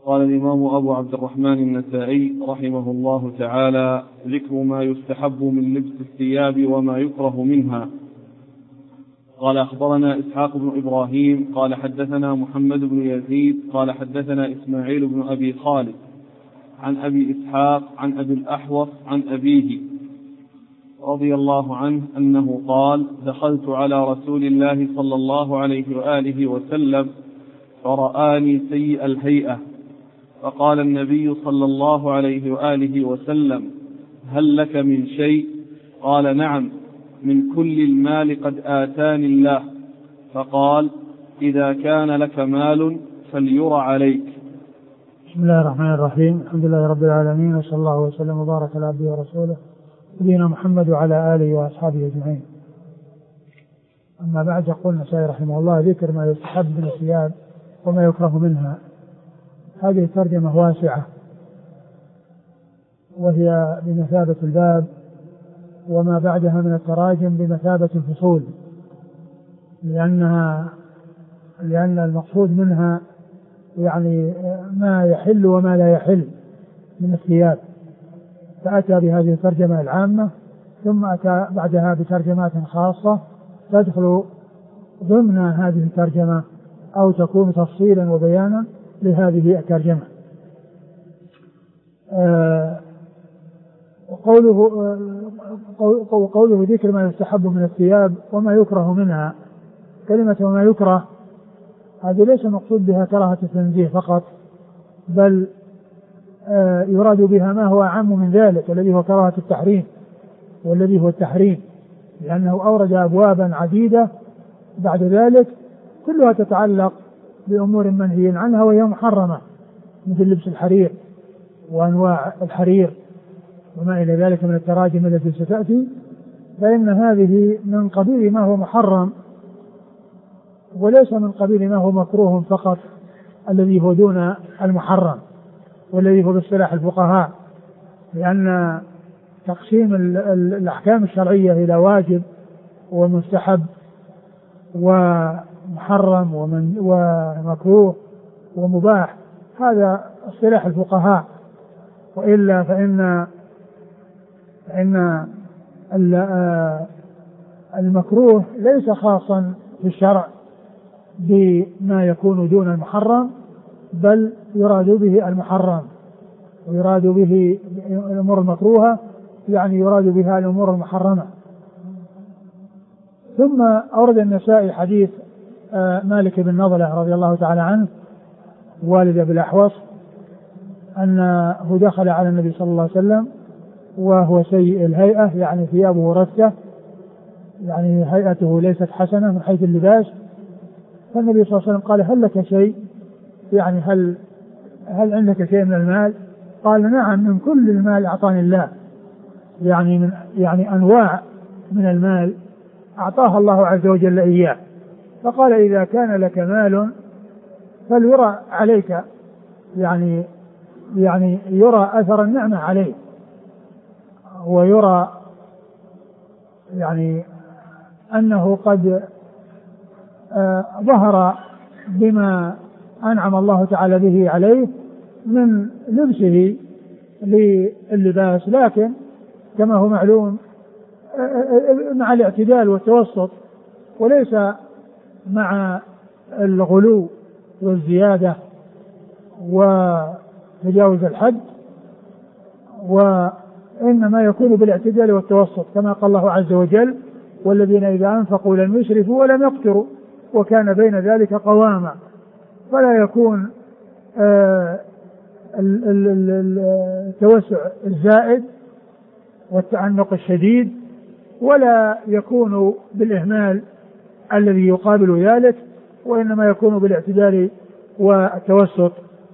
قال الإمام أبو عبد الرحمن النسائي رحمه الله تعالى: ذكر ما يستحب من لبس الثياب وما يكره منها. قال: أخبرنا إسحاق بن إبراهيم قال حدثنا محمد بن يزيد قال حدثنا إسماعيل بن أبي خالد عن أبي إسحاق عن أبي الأحوص عن أبيه رضي الله عنه أنه قال: دخلت على رسول الله صلى الله عليه وآله وسلم فرآني سيء الهيئة، فقال النبي صلى الله عليه وآله وسلم: هل لك من شيء؟ قال: نعم، من كل المال قد آتاني الله. فقال: إذا كان لك مال فليرى عليك. بسم الله الرحمن الرحيم. الحمد لله رب العالمين، وصلى الله وسلم وبارك على عبده ورسوله نبينا محمد وعلى آله وأصحابه أجمعين. أما بعد، يقول النسائي رحمه الله: ذكر ما يستحب من الثياب وما يكره منها. هذه ترجمة واسعة وهي بمثابة الباب، وما بعدها من التراجم بمثابة الفصول، لأن المقصود منها يعني ما يحل وما لا يحل من الثياب، فأتى بهذه الترجمة العامة، ثم أتى بعدها بترجمات خاصة تدخل ضمن هذه الترجمة أو تكون تفصيلا وبيانا لهذه الترجمة. وقوله ذكر ما يستحب من الثياب وما يكره منها. كلمة وما يكره هذه ليس مقصود بها كراهة التنزيه فقط، بل يراد بها ما هو أعم من ذلك، الذي هو كراهة التحريم، والذي هو التحريم، لأنه أورد أبوابا عديدة بعد ذلك كلها تتعلق بأمور منهي عنها وهي محرمة، مثل لبس الحرير وأنواع الحرير وما إلى ذلك من التراجم التي ستأتي، فإن هذه من قبيل ما هو محرم وليس من قبيل ما هو مكروه فقط، الذي هو دون المحرم والذي هو باصطلاح الفقهاء، لأن تقسيم الأحكام الشرعية إلى واجب ومستحب ومحرم ومكروه ومباح هذا اصطلاح الفقهاء، وإلا فإن المكروه ليس خاصا في الشرع بما يكون دون المحرم، بل يراد به المحرم، ويراد به الأمور المكروهة، يعني يراد بها الأمور المحرمة. ثم أورد النسائي حديث مالك بن نضلة رضي الله تعالى عنه والد أبي الأحوص أنه دخل على النبي صلى الله عليه وسلم وهو سيء الهيئة، يعني ثيابه رثة، يعني هيئته ليست حسنة من حيث اللباس. فالنبي صلى الله عليه وسلم قال: هل لك شيء؟ يعني هل عندك شيء من المال؟ قال: نعم، من كل المال أعطاني الله، يعني أنواع من المال أعطاها الله عز وجل إياه. فقال: إذا كان لك مال فليرى عليك، يعني يرى أثر النعمة عليه، ويرى يعني أنه قد ظهر بما أنعم الله تعالى به عليه من لبسه للباس، لكن كما هو معلوم مع الاعتدال والتوسط، وليس مع الغلو والزيادة وتجاوز الحد، وإنما يكون بالاعتدال والتوسط، كما قال الله عز وجل: والذين إذا أنفقوا لم يسرفوا ولم يقتروا وكان بين ذلك قواما. فلا يكون التوسع الزائد والتعنق الشديد، ولا يكون بالإهمال الذي يقابل ذلك، وإنما يكون بالاعتدال والتوسط.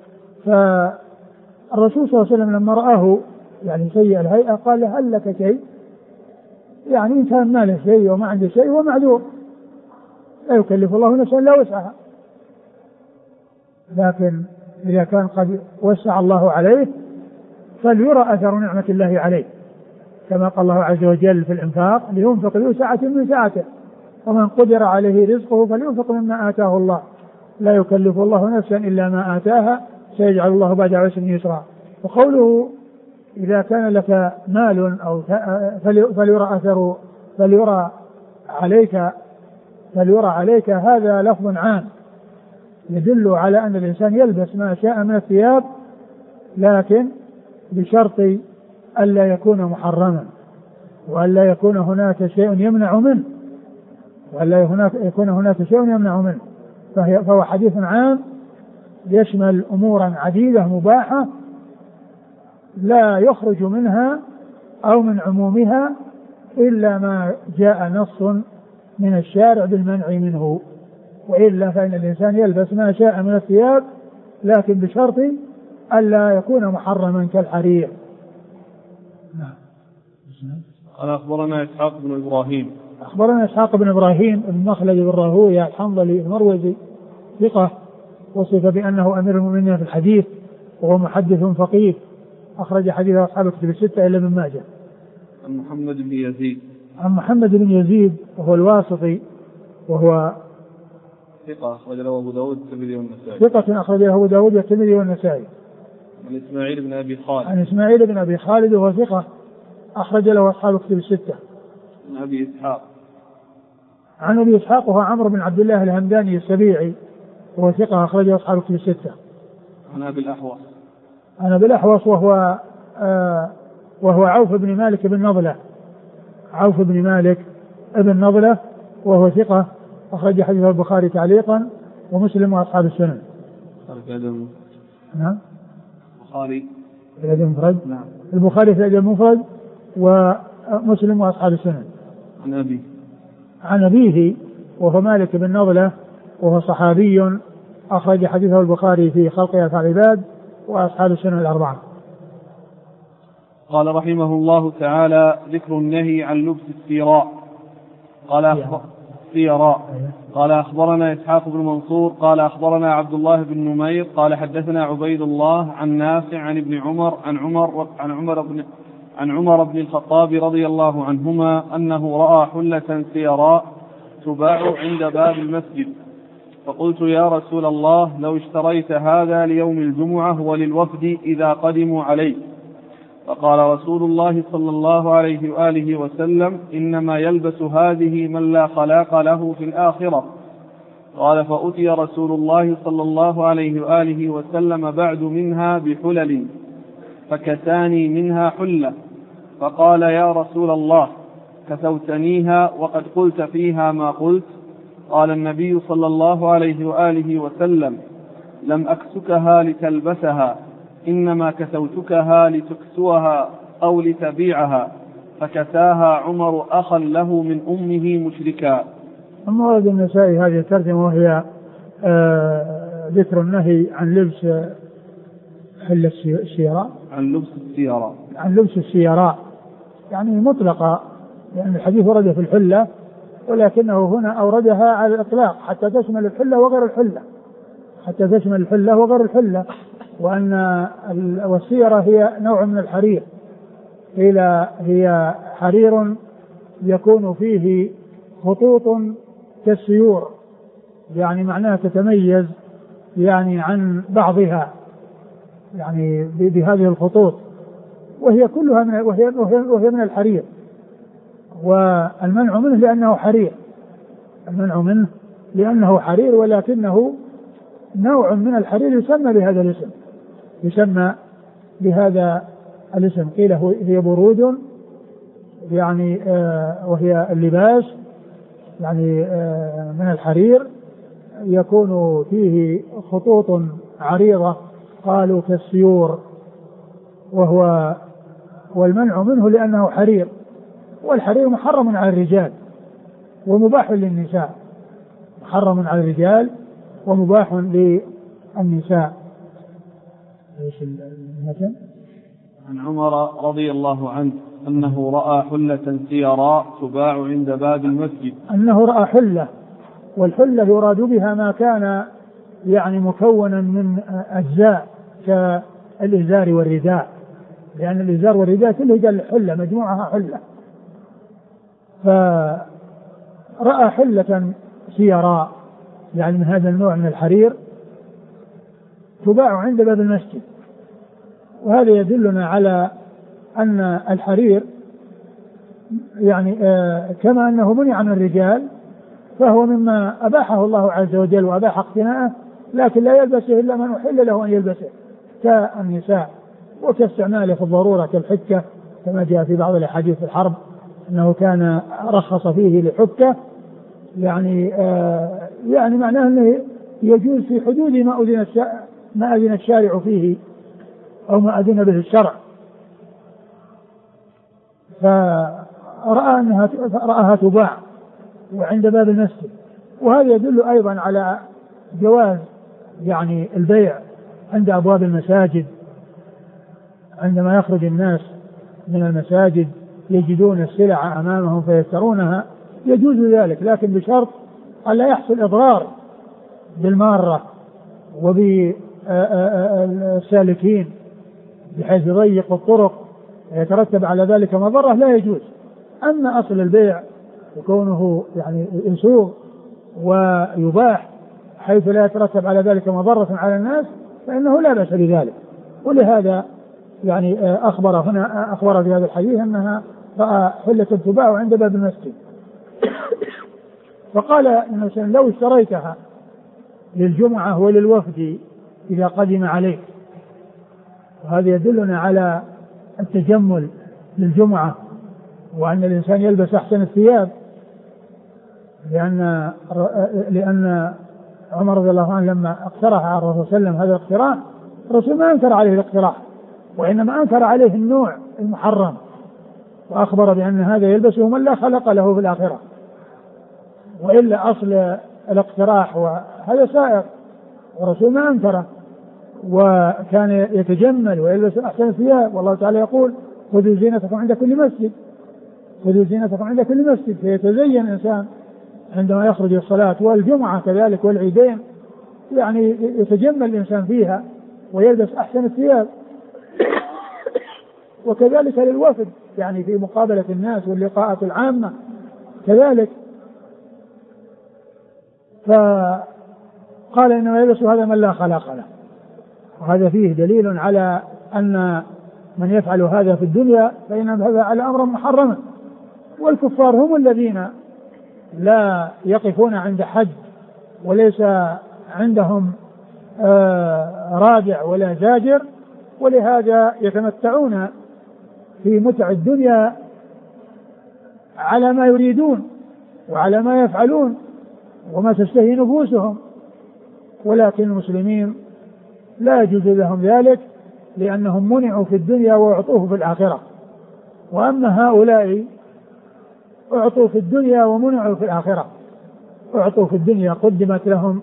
فالرسول صلى الله عليه وسلم لما رآه يعني سيء الهيئة قال: هل لك شيء؟ يعني إن كان ما له شيء وما عنده شيء هو معذور، لا يكلف الله نفسا إلا وسعها، لكن إذا كان قد وسع الله عليه فليرى أثر نعمة الله عليه، كما قال الله عز وجل في الإنفاق: لينفق ذو سعة من سعته ومن قدر عليه رزقه فلينفق مما آتاه الله لا يكلف الله نفسا إلا ما آتاها سيجعل الله بعد عسر يسرا. وقوله إذا كان لك مال أو فليرى أثر فليرى عليك هذا لفظ عام يدل على أن الإنسان يلبس ما شاء من الثياب، لكن بشرط ألا يكون محرما، وألا يكون هناك شيء يمنع منه، فهو حديث عام يشمل أمورا عديدة مباحة لا يخرج منها أو من عمومها إلا ما جاء نص من الشارع بالمنع منه، وإلا فإن الإنسان يلبس ما شاء من الثياب لكن بشرط ألا يكون محرما كالحرير. قال أخبرنا إسحاق بن إبراهيم بن مخلد بن راهويه الحنظلي المروزي ثقة، وصف بأنه أمير المؤمنين في الحديث، وهو محدث فقيه، أخرج حديث أصحاب الكتب الستة إلا ابن ماجه. عن محمد بن يزيد وهو الواسطي، وهو ثقة أخرج له أبو داود والترمذي والنسائي. ثقة أخرج له أبو داود والترمذي والنسائي. عن إسماعيل بن أبي خالد وهو ثقة أخرج له أصحاب الكتب الستة. عن أبي إسحاق وهو عمرو بن عبد الله الهمداني السبيعي، وهو ثقة أخرج له أصحاب الكتب الستة. عن أبي الأحوص وهو عوف بن مالك بن نضلة، وهو ثقة أخرج حديث البخاري تعليقا ومسلم وأصحاب السنن. نعم. البخاري في الأدب المفرد ومسلم وأصحاب السنن. عن أبيه وهو مالك بن نضلة، وهو صحابي أخرج حديثه البخاري في خلق أفعال العباد وأصحاب السنن الأربعة. قال رحمه الله تعالى: ذكر النهي عن لبس السيراء. قال أخبرنا إسحاق بن منصور قال أخبرنا عبد الله بن نمير قال حدثنا عبيد الله عن نافع عن ابن عمر عن عمر بن الخطاب رضي الله عنهما أنه رأى حلة سيراء تباع عند باب المسجد، فقلت: يا رسول الله، لو اشتريت هذا ليوم الجمعة وللوفد إذا قدموا عليه. فقال رسول الله صلى الله عليه وآله وسلم: إنما يلبس هذه من لا خلاق له في الآخرة. قال: فأتي رسول الله صلى الله عليه وآله وسلم بعد منها بحلل، فكساني منها حلة، فقال: يا رسول الله، كسوتنيها وقد قلت فيها ما قلت. قال النبي صلى الله عليه وآله وسلم: لم أكسكها لتلبسها، إنما كسوتكها لتكسوها أو لتبيعها. فكساها عمر أخا له من أمه مشركا. أما ورد النسائي هذه الترجمة، وهي ذكر النهي عن لبس السيراء، عن لبس السيراء يعني مطلقة، يعني الحديث ورد في الحلة، ولكنه هنا أوردها على الإطلاق حتى تشمل الحلة وغير الحلة، وأن والسيرة هي نوع من الحرير، هي حرير يكون فيه خطوط كالسيور، يعني معناها تتميز يعني عن بعضها يعني بهذه الخطوط، وهي كلها وهي من الحرير. والمنع منه لأنه حرير، ولكنه نوع من الحرير يسمى بهذا الاسم. قيل هي برود، يعني وهي اللباس يعني من الحرير يكون فيه خطوط عريضة، قالوا كالسيور، والمنع منه لأنه حرير، والحرير محرم على الرجال ومباح للنساء، عن عمر رضي الله عنه أنه رأى حلة سيراء تباع عند باب المسجد. أنه رأى حلة، والحلة يراد بها ما كان يعني مكونا من أجزاء كالإزار والرداء، لأن الإزار والرداء كله جل حلة، مجموعها حلة. فرأى حلة سيراء يعني من هذا النوع من الحرير تباع عند باب المسجد. وهذا يدلنا على أن الحرير يعني كما أنه منع من الرجال فهو مما أباحه الله عز وجل وأباح اقتناءه، لكن لا يلبسه إلا من أحل له أن يلبسه كالنساء، وكاستعماله في الضرورة كالحكة كما جاء في بعض الأحاديث في الحرب أنه كان رخص فيه لحكة، يعني معناه أنه يجوز في حدود ما أذن الشارع فيه أو ما أذن به الشرع. فرآها تباع وعند باب المسجد. وهذا يدل أيضا على جواز يعني البيع عند أبواب المساجد، عندما يخرج الناس من المساجد يجدون السلع أمامهم فيشترونها، يجوز ذلك، لكن بشرط ألا يحصل إضرار بالمارة وبالسالكين بحيث يضيق الطرق ويترتب على ذلك مضرة، لا يجوز. أما أصل البيع وكونه يعني يسوغ ويباح حيث لا يترتب على ذلك مضرة على الناس فإنه لا بأس بذلك. ولهذا يعني أخبر في هذا الحديث أنها رأى حلة تباع عند باب المسجد. فقال مثلا لو اشتريتها للجمعة وللوفد إذا قدم عليك، وهذا يدلنا على التجمل للجمعة وأن الإنسان يلبس أحسن الثياب، لأن عمر رضي الله عنه لما اقترح على الرسول صلى الله عليه وسلم هذا الاقتراح، الرسول ما أنكر عليه الاقتراح، وإنما أنكر عليه النوع المحرم، وأخبر بأن هذا يلبسه من لا خلق له في الآخرة. وإلا أصل الاقتراح وهذا سائر، والرسول ما أنكره، وكان يتجمل ويلبس أحسن الثياب. والله تعالى يقول خذوا زينتكم عند كل مسجد، خذوا زينتكم عند كل مسجد، فيتزين الإنسان عندما يخرج الصلاة، والجمعة كذلك والعيدين، يعني يتجمل الإنسان فيها ويلبس أحسن الثياب. وكذلك للوفد، يعني في مقابلة الناس واللقاءات العامة كذلك. فقال إنما يلبس هذا من لا خلاق له، وهذا فيه دليل على أن من يفعل هذا في الدنيا فإن هذا على أمر محرم. والكفار هم الذين لا يقفون عند حد وليس عندهم رادع ولا زاجر، ولهذا يتمتعون في متع الدنيا على ما يريدون وعلى ما يفعلون وما تشتهي نفوسهم. ولكن المسلمين لا يجوز لهم ذلك لأنهم منعوا في الدنيا وأعطوه في الآخرة. وأما هؤلاء أعطوا في الدنيا ومنعوا في الآخرة. أعطوا في الدنيا قدمت لهم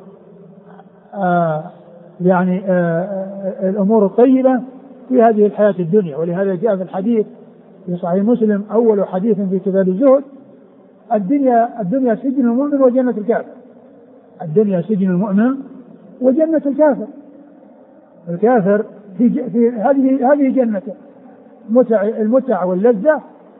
الأمور الطيبة في هذه الحياة الدنيا. ولهذا جاء في الحديث في صحيح مسلم أول حديث في كتاب الزهد: الدنيا سجن المؤمن وجنة الكافر. الدنيا سجن المؤمن وجنة الكافر. الكافر في هذه جنته، المتع واللذة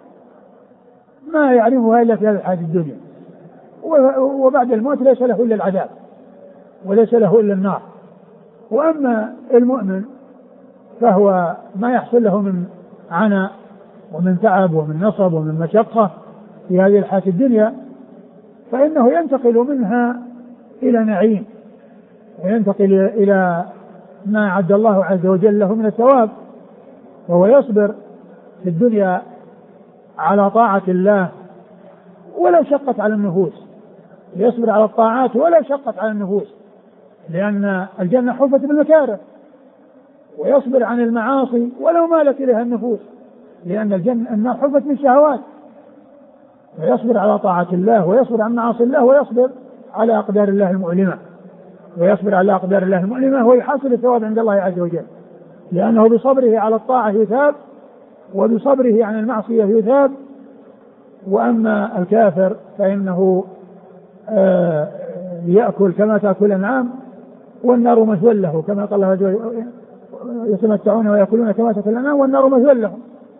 ما يعرفها إلا في هذه الحياة الدنيا، وبعد الموت ليس له إلا العذاب وليس له إلا النار. وأما المؤمن فهو ما يحصل له من عناء ومن تعب ومن نصب ومن مشقة في هذه الحياة الدنيا فإنه ينتقل منها إلى نعيم، وينتقل إلى ما أعد الله عز وجل له من الثواب. وهو يصبر في الدنيا على طاعة الله ولو شقت على النفوس، يصبر على الطاعات ولو شقت على النفوس، لأن الجنة حفت بالمكاره. ويصبر عن المعاصي ولو مالت إليها النفوس، لأن النار حفت بالشهوات. ويصبر على طاعة الله ويصبر عن معاصي الله ويصبر على أقدار الله المؤلمة، ويحصل الثواب عند الله عز وجل، لأنه بصبره على الطاعة يثاب وبصبره عن المعصية يثاب. وأما الكافر فإنه يأكل كما تأكل الأنعام والنار مثوى له، كما قال الله عز وجل: يتمتعون ويأكلون كما تأكل الأنعام والنار مثوى لهم.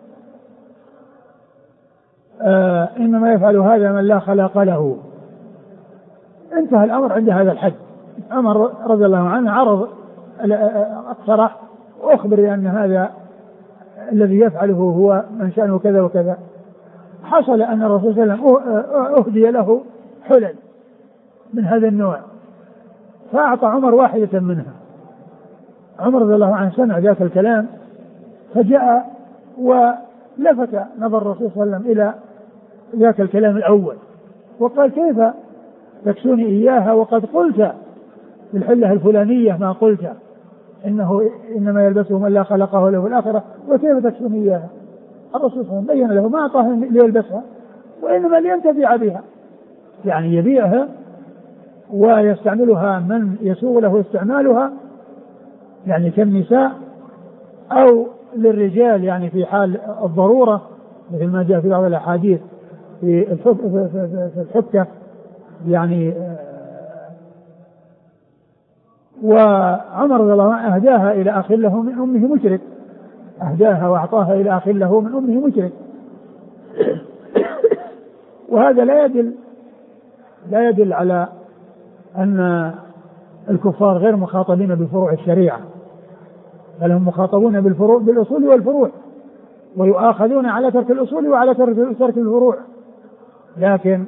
إنما يفعل هذا من لا خلاق له. انتهى الأمر عند هذا الحد. عمر رضي الله عنه عرض اقترح وأخبر بأن هذا الذي يفعله هو من شأنه كذا وكذا. حصل أن الرسول صلى الله عليه وسلم أهدي له حلل من هذا النوع، فأعطى عمر واحدة منها. عمر رضي الله عنه سمع ذاك الكلام فجاء ولفت نظر الرسول صلى الله عليه وسلم إلى ذاك الكلام الأول وقال: كيف تكسوني إياها وقد قلت في الحلة الفلانية ما قلت إنه إنما يلبسه من لا خلقه له في الآخرة، وكيف تكسوني إياها؟ الرسول صلى الله عليه وسلم بين له ما أعطاه ليلبسها وإنما لينتفع بها، يعني يبيعها ويستعملها من يسوغ له استعمالها، يعني كالنساء أو للرجال يعني في حال الضرورة، مثل ما جاء في بعض الأحاديث في الحكة يعني. وعمر رضي الله عنه أهداها إلى أخ له من أمه مشرك، أهداها وأعطاها إلى أخ له من أمه مشرك. وهذا لا يدل على أن الكفار غير مخاطبين بفروع الشريعة، بل هم مخاطبون بالأصول والفروع، ويؤاخذون على ترك الأصول وعلى ترك الفروع، لكن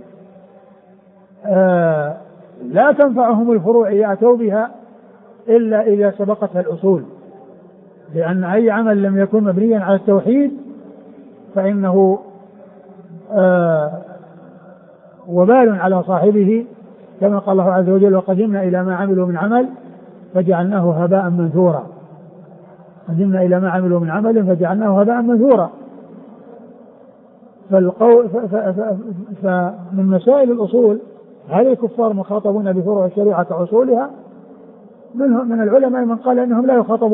لا تنفعهم الفروع يأتوا بها إلا إذا سبقتها الأصول، لأن أي عمل لم يكن مبنيا على التوحيد فإنه وبال على صاحبه، كما قال الله عز وجل: وقدمنا إلى ما عملوا من عمل فجعلناه هباء منثورا. قدمنا إلى ما عملوا من عمل فجعلناه هباء منثورا. فمن مسائل الأصول هل الكفار مخاطبون بفروع الشريعة كأصولها؟ من العلماء من قال أنهم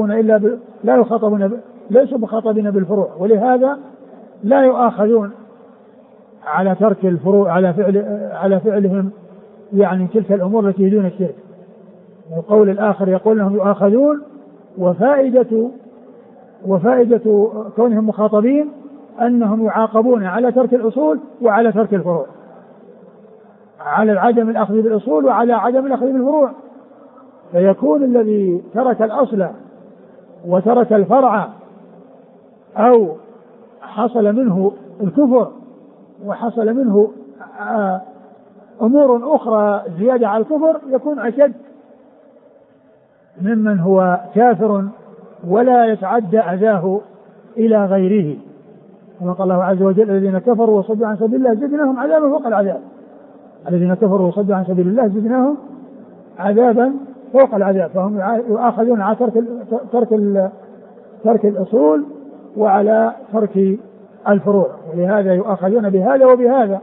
ليسوا مخاطبين بالفروع، ولهذا لا يؤاخذون على ترك الفروع على فعلهم يعني تلك الأمور التي دون الشرك. والقول الآخر يقول أنهم يؤاخذون، وفائدة كونهم مخاطبين أنهم يعاقبون على ترك الأصول وعلى ترك الفروع، على عدم الأخذ بالأصول وعلى عدم الأخذ بالفروع. فيكون الذي ترك الأصل وترك الفرع أو حصل منه الكفر وحصل منه أمور أخرى زيادة على الكفر يكون أشد ممن هو كافر ولا يتعدى أذاه إلى غيره. كما قال الله عز وجل: الذين كفروا وصدوا عن سبيل الله زدناهم عذابا فوق العذاب. الذين كفروا وصدوا عن سبيل الله زدناهم عذابا فوق العذاب. فهم يؤاخذون على ترك الأصول وعلى ترك الفروع، ولهذا يؤاخذون بهذا وبهذا.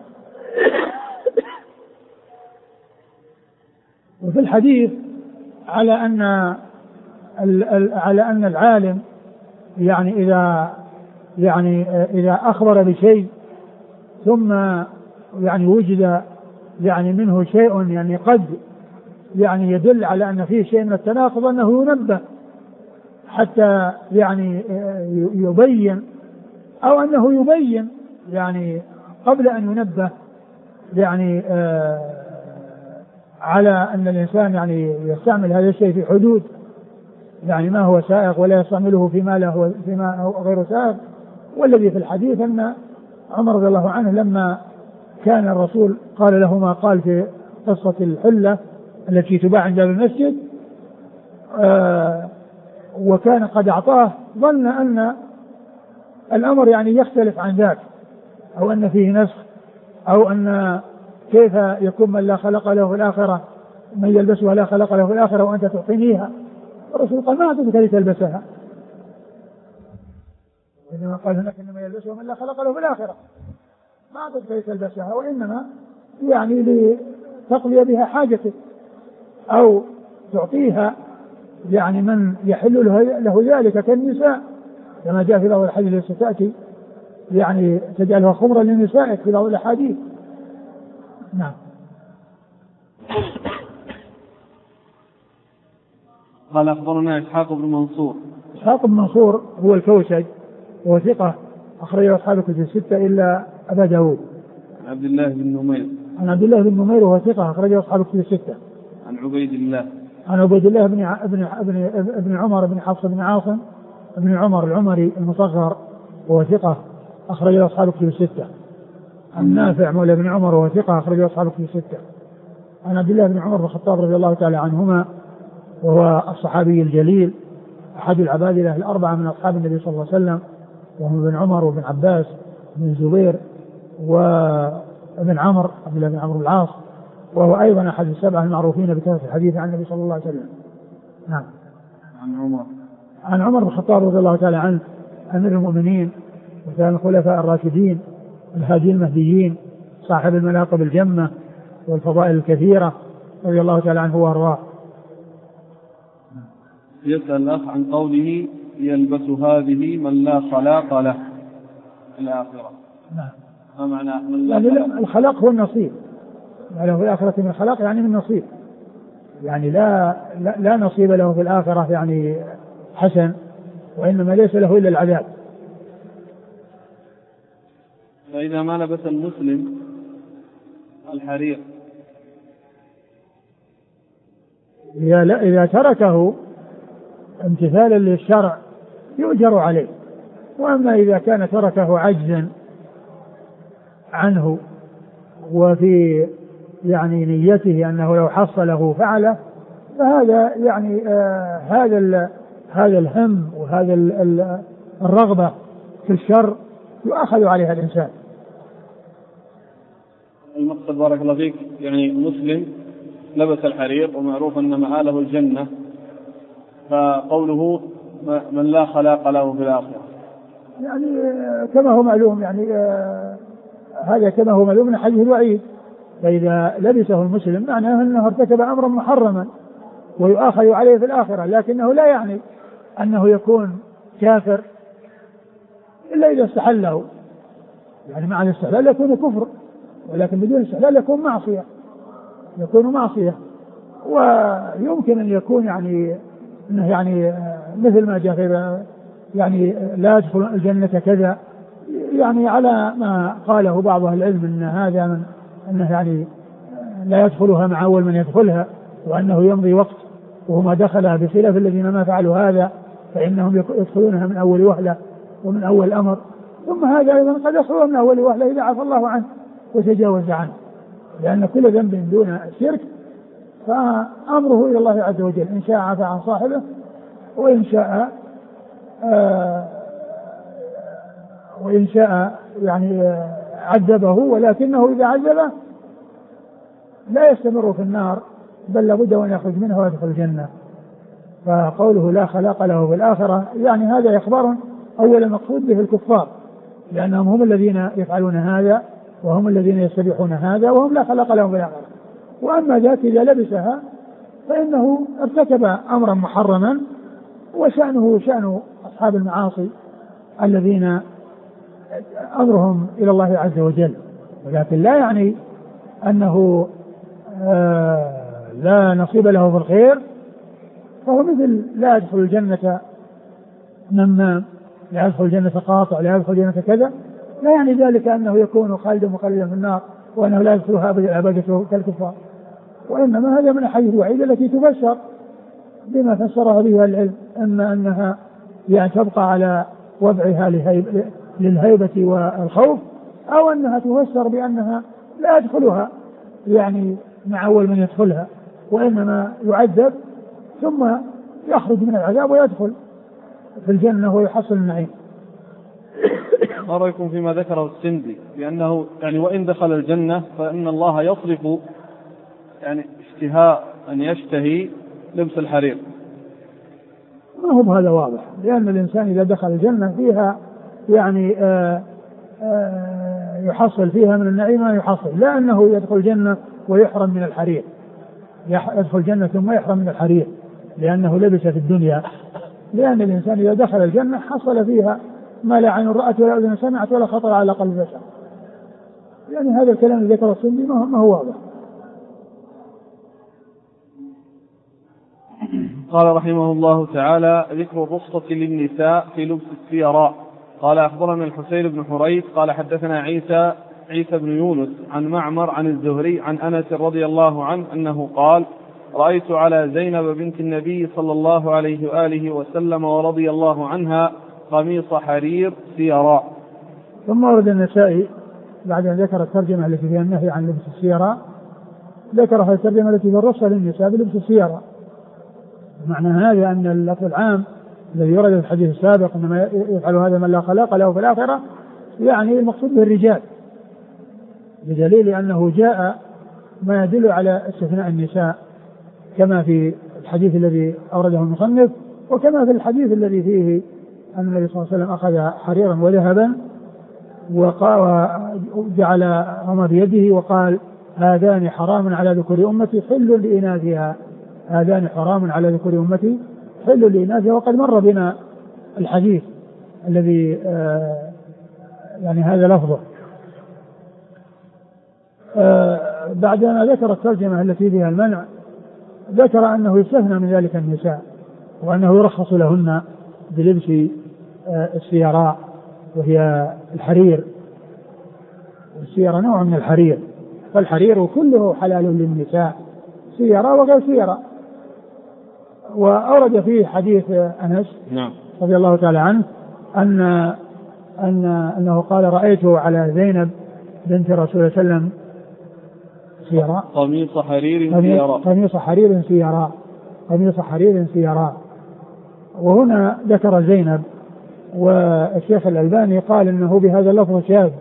وفي الحديث على أن العالم يعني إذا أخبر بشيء ثم يعني وجد يعني منه شيء يعني قد يعني يدل على أن فيه شيء من التناقض أنه ينبه حتى يعني يبين، أو أنه يبين يعني قبل أن ينبه يعني على أن الإنسان يعني يستعمل هذا الشيء في حدود يعني ما هو سائغ ولا يستعمله فيما هو غير سائغ. والذي في الحديث أن عمر رضي الله عنه لما كان الرسول قال له ما قال في قصة الحلة التي تباع عند المسجد وكان قد أعطاه، ظن أن الأمر يعني يختلف عن ذاك، أو أن فيه نسخ، أو أن كيف يكون من لا خلق له في الآخرة من يلبسها لا خلق له في الآخرة وأنت تعطينيها. الرسول قال: ما أعطيك لتلبسها، إنما قال هناك إنما يلبسها من لا خلق له في الآخرة، ما أعطيك لتلبسها، وإنما يعني لتقضي بها حاجتك أو تعطيها يعني من يحل له ذلك كالنساء، كما جاء في بعض الحديث التي ستأتي يعني تجعلها خمرا لنسائك في بعض الأحاديث. نعم. قال: أخبرنا إسحاق بن منصور. إسحاق بن منصور هو الكوسج وهو ثقة أخرجه أصحاب الكتب الستة إلا أبا داود. عن عبد الله بن نمير. عن عبد الله بن نمير وهو ثقة أخرجه أصحاب الكتب الستة. عن عبيد الله. عن عبيد الله بن عمر بن حفص بن عاصم بن عمر العمري المصغر وهو ثقة أخرج له أصحاب الكتب الستة. عن نافع مولى بن عمر وهو ثقة أخرج له أصحاب الكتب الستة. عن عبد الله بن عمر بن الخطاب رضي الله تعالى عنهما وهو الصحابي الجليل أحد العبادلة الأربعة من أصحاب النبي صلى الله عليه وسلم، وهم ابن عمر وابن عباس بن زبير وابن عمر عبد الله بن عمرو بن العاص، وهو أيضا أحد السبعة المعروفين بكثرة الحديث عن النبي صلى الله عليه وسلم. نعم. عن عمر بن الخطاب رضي الله تعالى عنه أمير المؤمنين وكان الخلفاء الراشدين الهادي المهديين صاحب المناقب الجمة والفضائل الكثيرة رضي الله تعالى عنه وارضاه. يسأل الأخ عن قوله يلبس هذه من لا خلاق له الآخرة. نعم. ما معنى يعني الخلاق هو النصيب، يعني في الآخرة من الخلاق يعني من نصيب، يعني لا نصيب له في الآخرة يعني حسن، وإنما ليس له إلا العذاب. فإذا ما لبس المسلم الحرير إذا تركه امتثالا للشرع يؤجر عليه، وأما إذا كان تركه عجزا عنه وفي يعني نيته أنه لو حصله فعله، فهذا يعني هذا الهم وهذا الرغبة في الشر يؤخذ عليها الإنسان. المقصد بارك الله فيك يعني مسلم لبس الحرير ومعروف أن مآله الجنة، فقوله من لا خلاق له في الآخرة يعني كما هو معلوم، يعني هذا كما هو معلوم من حديث الوعيد، فإذا لبسه المسلم معناه أنه ارتكب أمرا محرما ويؤاخذ عليه في الآخرة، لكنه لا يعني أنه يكون كافر إلا إذا استحله، يعني مع الاستحلال يكون كفر، ولكن بدون استحلال يكون معصية. ويمكن أن يكون يعني مثل ما جاء في يعني لا يدخل الجنة كذا، يعني على ما قاله بعض أهل العلم أن هذا أنه يعني لا يدخلها مع أول من يدخلها، وأنه يمضي وقت وهما دخلها، بخلاف الذين ما فعلوا هذا فإنهم يدخلونها من أول وهلة ومن أول أمر، ثم هذا أيضا قد يدخلها من أول وهلة إذا عفى الله عنه وتجاوز عنه، لأن كل ذنب دون الشرك فأمره إلى الله عز وجل، إن شاء عفى عن صاحبه وإن شاء يعني عذبه، ولكنه إذا عذبه لا يستمر في النار بل لابد أن يخرج منها ويدخل الجنة. فقوله لا خلاق له في الآخرة يعني هذا إخبار أولا مقصود به الكفار، لأنهم هم الذين يفعلون هذا وهم الذين يستبيحون هذا وهم لا خلاق لهم في الآخرة. وأما ذاك إذا لبسها فإنه ارتكب أمرا محرما، وشأنه شأن أصحاب المعاصي الذين أمرهم إلى الله عز وجل، ولكن لا يعني أنه لا نصيب له في الخير، فهو مثل لا يدخل الجنة نمام، لا يدخل الجنة قاطع، لا يدخل الجنة كذا، لا يعني ذلك أنه يكون خالدا مخلدا في النار وأنه لا يدخلها أبدا عبادته كالكفار، وإنما هذا من أحاديث الوعيد التي تفسر بما فسرها به العلم، أما أنها يعني تبقى على وضعها للهيبة والخوف، أو أنها تفسر بأنها لا يدخلها يعني مع أول من يدخلها، وإنما يعذب ثم يخرج من العذاب ويدخل في الجنة ويحصل النعيم. ما رأيكم فيما ذكره السندي بأنه يعني وإن دخل الجنة فإن الله يصرف يعني اشتهاء أن يشتهي لبس الحرير؟ ما هو هذا واضح، لأن الإنسان إذا دخل الجنة فيها يعني يحصل فيها من النعيم ما يحصل، لا أنه يدخل الجنة ويحرم من الحرير، يدخل الجنة ثم يحرم من الحرير لأنه لبس في الدنيا، لأن الإنسان إذا دخل الجنة حصل فيها ما لا عين رأت ولا أذن سمعت ولا خطر على قلب بشر. يعني هذا الكلام الذي ذكره السندي ما هو واضح. قال رحمه الله تعالى: ذكر الرخصة للنساء في لبس السيراء. قال أخبرنا الحسين بن حريث قال حدثنا عيسى بن يونس عن معمر عن الزهري عن أنس رضي الله عنه أنه قال: رأيت على زينب بنت النبي صلى الله عليه وآله وسلم ورضي الله عنها قميص حرير سيراء. ثم ورد النسائي بعد أن ذكر الترجمة التي فيها النهي عن لبس السيراء ذكر الترجمة التي في الرخصة للنساء بلبس السيراء. معنى هذا أن اللفظ العام الذي ورد في الحديث السابق إنما يفعل هذا من لا خلاق له في الآخرة يعني المقصود به الرجال، بدليل أنه جاء ما يدل على استثناء النساء كما في الحديث الذي أورده المصنف وكما في الحديث الذي فيه أن النبي صلى الله عليه وسلم أخذ حريرا وذهبا وجعل رمى بيده وقال هذان حرام على ذكور أمتي حل لإناثها، هذان حرام على ذكور أمتي حل لإناثها. وقد مر بنا الحديث الذي يعني هذا لفظه. بعدما ذكر الترجمة التي فيها المنع ذكر أنه يستثنى من ذلك النساء وأنه يرخص لهن بلبس السيراء وهي الحرير، والسيارة نوع من الحرير، فالحرير كله حلال للنساء سيراء وغير سيراء. وأورد فيه حديث أنس رضي الله تعالى عنه أنه قال رأيته على زينب بنت رسول الله صلى الله عليه وسلم سيراء قميص حرير سيراء. وهنا ذكر زينب، والشيخ الألباني قال إنه بهذا اللفظ شاذ،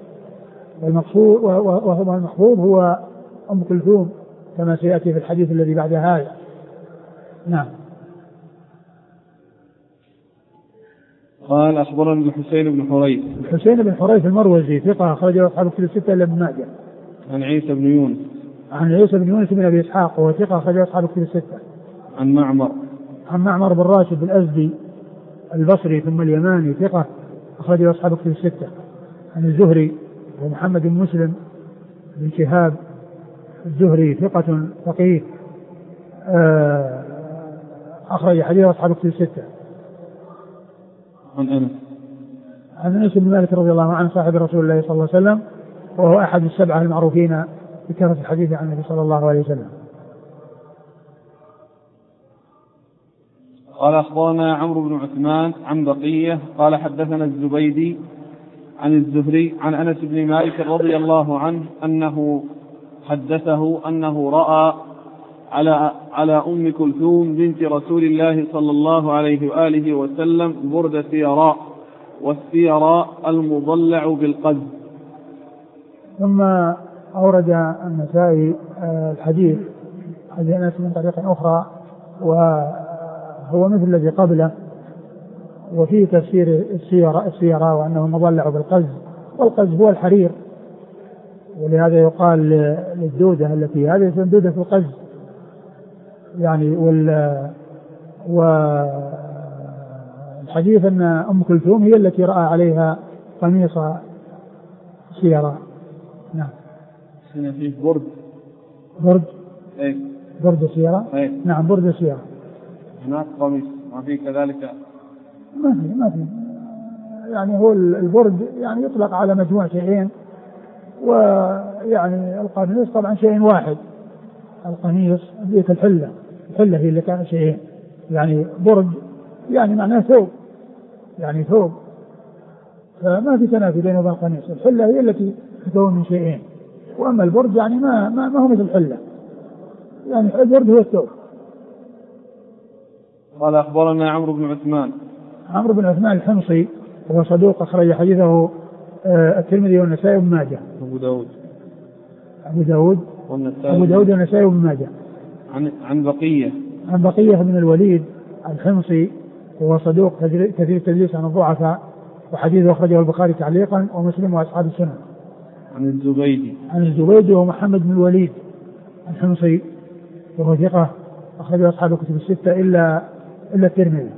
والمحفوظ هو أم كلثوم كما سيأتي في الحديث الذي بعد هذا. نعم. قال أخبرنا الحسين بن حريث المروزي ثقة أخرجه أصحاب كتب الستة إلا ابن ماجه. عن عيسى بن يونس بن أبي إسحاق وهو ثقة أخرجه أصحاب كتب الستة. عن معمر بن راشد الأزدي البصري ثم اليماني ثقة أخرجه أصحاب كتب الستة. عن الزهري ومحمد بن مسلم بن شهاب الزهري ثقة فقيه أخرج حديثه أصحاب كتب الستة. عن أنس بن مالك رضي الله عنه صاحب رسول الله صلى الله عليه وسلم وهو أحد السبعة المعروفين بكثرة الحديث عن النبي صلى الله عليه وسلم. قال أخبرنا عمرو بن عثمان عن بقية قال حدثنا الزبيدي عن الزهري عن أنس بن مالك رضي الله عنه أنه حدثه أنه رأى على أم كلثوم بنت رسول الله صلى الله عليه وآله وسلم برد سيراء، والسيراء المضلع بالقز. ثم أورد النسائي الحديث أنس من طريق أخرى وهو مثل الذي قبله، وفيه تفسير السيراء وأنه مضلع بالقز، والقز هو الحرير، ولهذا يقال للدودة التي هذه دودة القز يعني. والحديث أن أم كلثوم هي التي رأى عليها قميص سيراء. نعم. فيه برد سيراء. نعم برد سيراء. هناك قميص ما في كذلك؟ ما في يعني هو البرد يعني يطلق على مجموع شيئين، ويعني القميص طبعا شيء واحد. القميص ذيك الحلة هي اللي كان شيئين، يعني برد يعني معناه ثوب، يعني ثوب، فما في تنافي بينه وبين القميص. الحلة هي التي تكون من شيئين، وأما البرد يعني ما هو مثل الحلة، يعني البرد هو الثوب. قال أخبرنا عمرو بن عثمان الحمصي وهو صدوق أخرج حديثه الترمذي والنسائي وابن ماجه. أبو داود والنسائي وابن ماجه. عن بقية بن الوليد الحمصي وهو صدوق كثير التدليس عن الضعفاء، وحديثه أخرجه البخاري تعليقا ومسلم وأصحاب السنن. عن الزبيدي ومحمد بن الوليد الحمصي وهو ثقة أخرجه أصحاب الكتب الستة إلا الترمذي.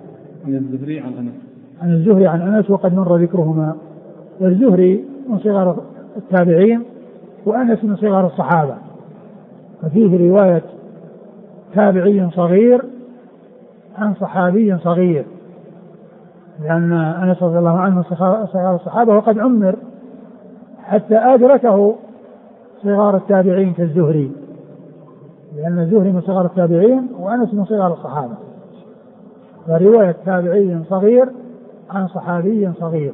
عن الزهري عن أنس وقد مر ذكرهما، والزهري من صغار التابعين وأنس من صغار الصحابة، ففيه رواية تابعي صغير عن صحابي صغير، لأن أنس رضي الله عنه صغار الصحابة وقد عمر حتى أدركه صغار التابعين كالزهري، لأن الزهري من صغار التابعين وأنس من صغار الصحابة، فرواية تابعي صغير عن صحابي صغير.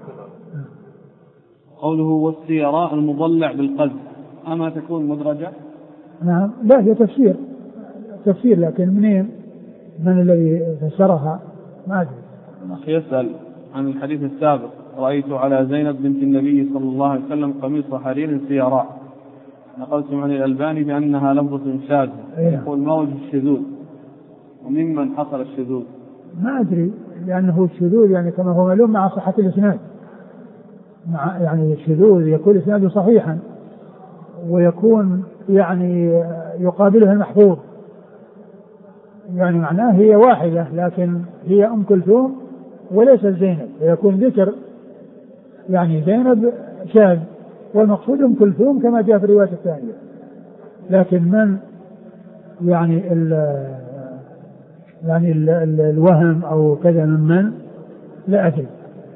قوله والسيراء المضلع بالقذف أما تكون مدرجة؟ نعم، لا هي تفسير لكن منين من الذي فسرها ما أدري. الأخ يسأل عن الحديث السابق رأيت على زينب بنت النبي صلى الله عليه وسلم قميص حرير سيراء، نقلتم عن الألباني بأنها لفظة شاذة، يقول ما وجه الشذوذ وممن حصل الشذوذ؟ ما أدري، لأنه الشذوذ يعني كما هو معلوم مع صحة الإسناد، مع يعني الشذوذ يكون إسناده صحيحا ويكون يعني يقابله المحفوظ، يعني معناه هي واحدة لكن هي أم كلثوم وليس زينب، فيكون ذكر يعني زينب شاذ والمقصود أم كلثوم كما جاء في الرواية الثانية، لكن من يعني الوهم أو كذا من لا أدري.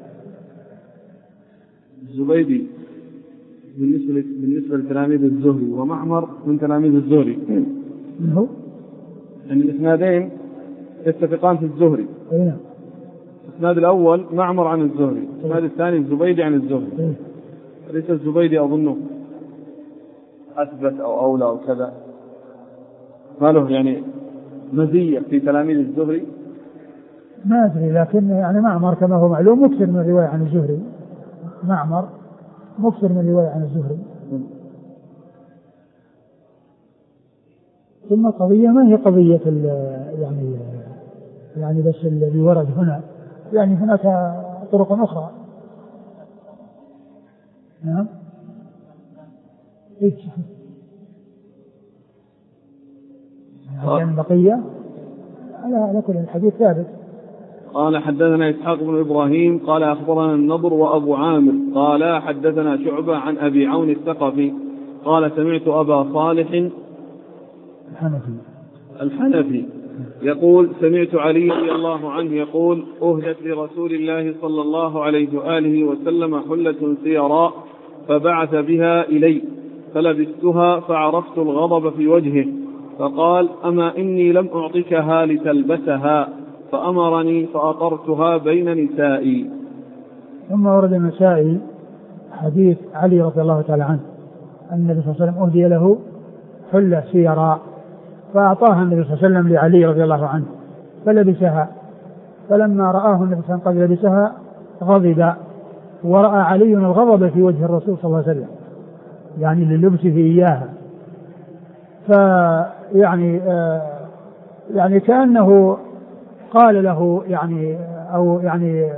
الزبيدي بالنسبة لتلاميذ الزهري ومعمر من تلاميذ الزهري، من هو؟ يعني الإسنادين يتفقان في الزهري. نعم. الإسناد الأول معمر عن الزهري، الإسناد الثاني الزبيدي عن الزهري. ليس الزبيدي أظنه أثبت أو أولى أو كذا، ما له يعني مزية في تلاميذ الزهري؟ ما أدري، لكن يعني معمر كما هو معلوم مكثر من الرواية عن الزهري، معمر مكثر من الرواية عن الزهري. ثم القضية ما هي قضية يعني بس الذي ورد هنا، يعني هناك طرق أخرى. نعم. يعني بقية على كل الحديث ثابت. قال حدثنا إسحاق بن إبراهيم قال أخبرنا النضر وأبو عامر قال حدثنا شعبة عن أبي عون الثقفي قال سمعت أبا صالح الحنفي يقول سمعت علي رضي الله عنه يقول أهدت لرسول الله صلى الله عليه وآله وسلم حلة سيراء فبعث بها إلي فلبستها فعرفت الغضب في وجهه فقال أما إني لم أعطكها لتلبسها فأمرني فأطرتها بين نسائي. ثم ورد النسائي حديث علي رضي الله تعالى عنه أن النبي صلى الله عليه وسلم أهدي له حلة سيراء فأعطاها النبي صلى الله عليه وسلم لعلي رضي الله عنه فلبسها، فلما رآه النبي صلى الله عليه وسلم قد لبسها غضب، ورأى علي الغضب في وجه الرسول صلى الله عليه وسلم يعني للبسه إياها، فيعني يعني كأنه قال له يعني أو يعني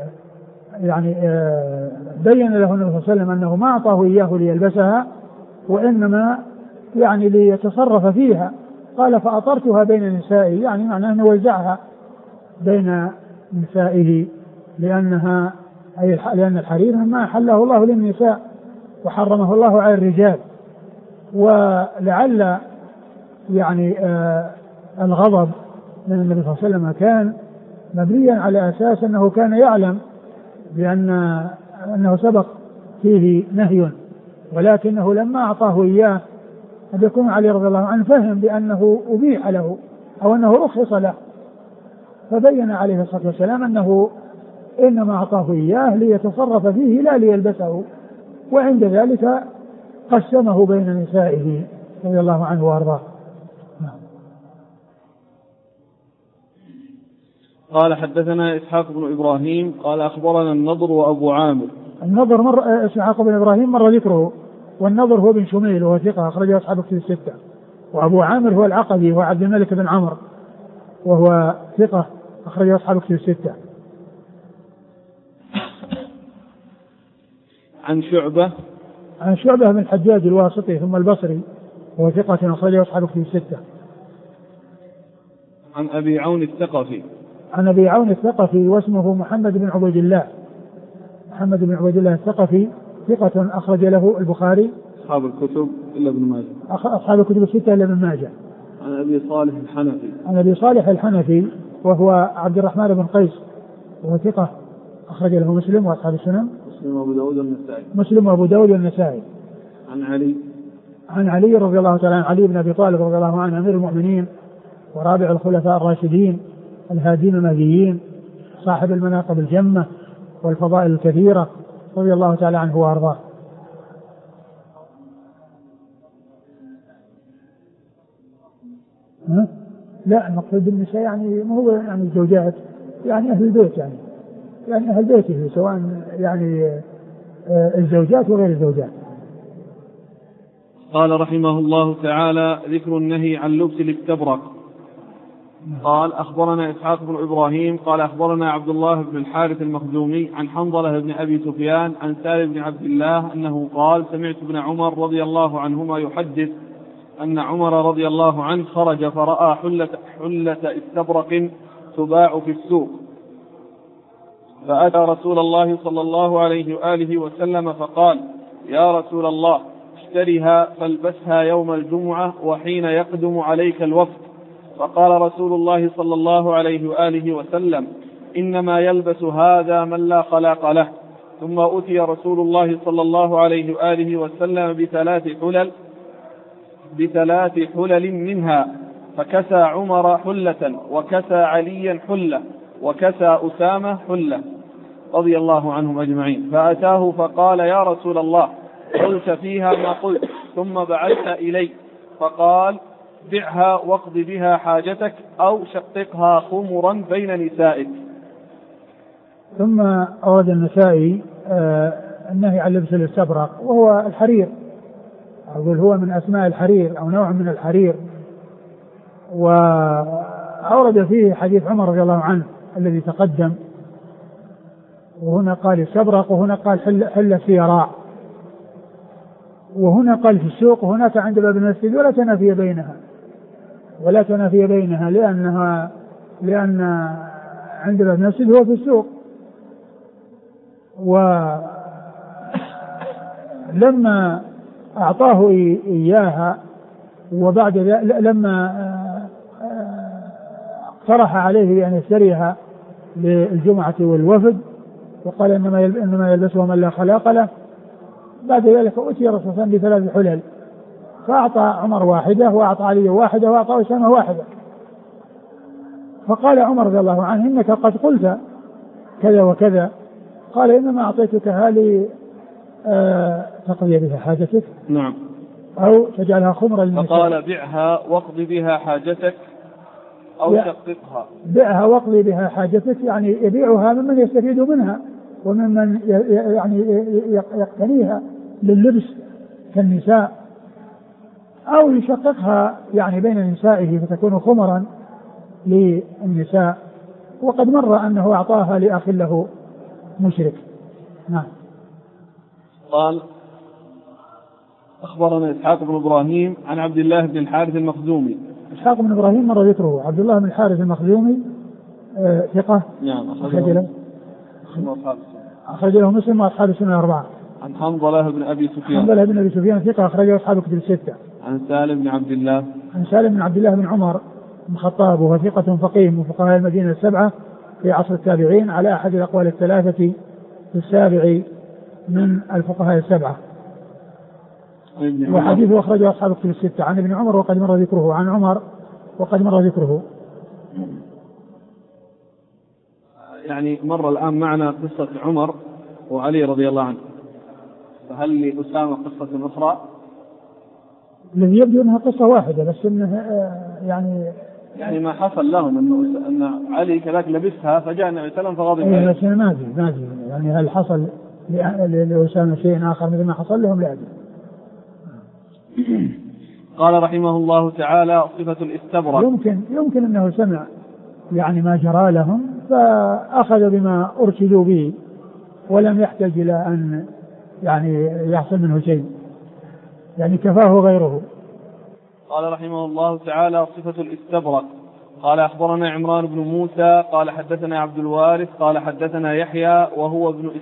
بين له النبي صلى الله عليه وسلم أنه ما أعطاه إياه ليلبسها وإنما يعني ليتصرف فيها. قال فأطرتها بين نسائي، يعني معناه أنه وزعها بين نسائه لأنها لأن الحرير ما حله الله للنساء وحرمه الله على الرجال، ولعل يعني الغضب من النبي صلى الله عليه وسلم كان مبنيا على أساس أنه كان يعلم أنه سبق فيه نهي، ولكنه لما أعطاه إياه قد يكون علي رضي الله عنه فهم بأنه أبيح له أو أنه رخص له، فبين عليه الصلاة والسلام أنه إنما أعطاه إياه ليتصرف فيه لا ليلبسه، وعند ذلك قسمه بين نسائه رضي الله عنه وأرضاه. قال حدثنا إسحاق بن إبراهيم قال أخبرنا النضر وأبو عامر. النضر إسحاق بن إبراهيم مر ذكره، والنضر هو بن شميل وهو ثقة أخرجه أصحاب كتب الستة، وأبو عامر هو العقدي وهو عبد الملك بن عمرو وهو ثقة أخرجه أصحاب كتب الستة. عن شعبة بن الحجاج الواسطي ثم البصري وهو ثقة أخرجه أصحاب كتب الستة. عن أبي عون الثقفي. عن أبي عون الثقفي واسمه محمد بن عبيد الله الثقفي ثقة أخرج له البخاري أصحاب الكتب إلا ابن ماجه. أصحاب الكتب الستة إلا ابن ماجه. عن أبي صالح الحنفي وهو عبد الرحمن بن قيس وهو ثقة أخرج له مسلم وأصحاب السنن. مسلم وأبو داود والنسائي. عن عن علي رضي الله تعالى عن علي بن أبي طالب رضي الله عنه أمير المؤمنين ورابع الخلفاء الراشدين الهادين المهديين صاحب المناقب الجمة والفضائل الكثيرة رضي الله تعالى عنه وأرضاه. لا المقصود بالنساء يعني ما هو يعني الزوجات يعني أهل البيت يعني أهل بيته سواء يعني الزوجات وغير الزوجات. قال رحمه الله تعالى ذكر النهي عن لبس الاستبرق. قال أخبرنا إسحاق بن إبراهيم قال أخبرنا عبد الله بن الحارث المخزومي عن حنظلة بن أبي سفيان عن سالم بن عبد الله أنه قال سمعت ابن عمر رضي الله عنهما يحدث أن عمر رضي الله عنه خرج فرأى حلة استبرق تباع في السوق فأتى رسول الله صلى الله عليه وآله وسلم فقال يا رسول الله اشترها فالبسها يوم الجمعة وحين يقدم عليك الوفد. فقال رسول الله صلى الله عليه وآله وسلم إنما يلبس هذا من لا خلاق له. ثم أتي رسول الله صلى الله عليه وآله وسلم بثلاث حلل منها فكسى عمر حلة وكسى عليا حلة وكسى أسامة حلة رضي الله عنهم أجمعين. فأتاه فقال يا رسول الله قلت فيها ما قلت ثم بعثت إلي فقال بعها واقض بها حاجتك أو شققها خمرا بين نسائك. ثم أورد النسائي النهي عن لبس الاستبرق وهو الحرير، أقول هو من أسماء الحرير أو نوع من الحرير، وأورد فيه حديث عمر رضي الله عنه الذي تقدم، وهنا قال استبرق وهنا قال حل السيراء، وهنا قال في السوق وهناك عند باب المسجد ولا تنافي بينها لأن عند باب المسجد هو في السوق. ولما أعطاه إياها وبعد لما اقترح عليه أن يشتريها للجمعة والوفد وقال إنما يلبسها من لا خلاق له، بعد ذلك أتي الرسول صلى الله عليه وسلم بثلاث حلل، فأعطى عمر واحدة وأعطى علي واحدة وأعطى أسامة واحدة. فقال عمر رضي الله عنه إنك قد قلت كذا وكذا، قال إنما أعطيتكها تقضي بها حاجتك نعم أو تجعلها خمرا للنساء. فقال بعها واقضي بها حاجتك أو شققها. بعها واقضي بها حاجتك يعني يبيعها ممن يستفيد منها وممن يعني يقتنيها لللبس كالنساء، أو يشققها يعني بين نسائه فتكون خمرا للنساء. وقد مر أنه أعطاها لأخ له مشرك. نعم. قال أخبرنا إسحاق بن إبراهيم عن عبد الله بن الحارث المخزومي. إسحاق بن إبراهيم مر ذكره. عبد الله بن الحارث المخزومي ثقة. نعم. أخرج له مسلم وأصحاب السنة الأربعة. عن حنظلة بن أبي سفيان. حنظلة بن أبي سفيان ثقة أخرجه أصحاب الكتب الستة. عن سالم بن عبد الله. عن سالم بن عبد الله بن عمر بن الخطاب وهو ثقة فقيه من فقهاء المدينة السبعة في عصر التابعين على أحد الأقوال الثلاثة في السابع من الفقهاء السبعة. وحديثه أخرجه أصحاب الكتب الستة. عن ابن عمر وقد مر ذكره. عن عمر وقد مر ذكره. يعني مر الآن معنا قصة عمر وعلي رضي الله عنه، فهل لأسامة قصة أخرى؟ الذي يبدو أنها قصة واحدة بس أنه يعني ما حصل لهم أن علي كذلك لبسها فجاء النبي صلى الله عليه وسلم فغضب عليه. بس ما في يعني هل حصل لأسامة شيء آخر مثل ما حصل لهم؟ لا. قال رحمه الله تعالى صفة الاستبرق. يمكن أنه سمع يعني ما جرى لهم فأخذ بما أرشدوا به ولم يحتاج إلى أن يعني يحصل منه شيء، يعني كفاه غيره. قال رحمه الله تعالى صفة الاستبرق. قال أخبرنا عمران بن موسى قال حدثنا عبد الوارث قال حدثنا يحيى وهو ابن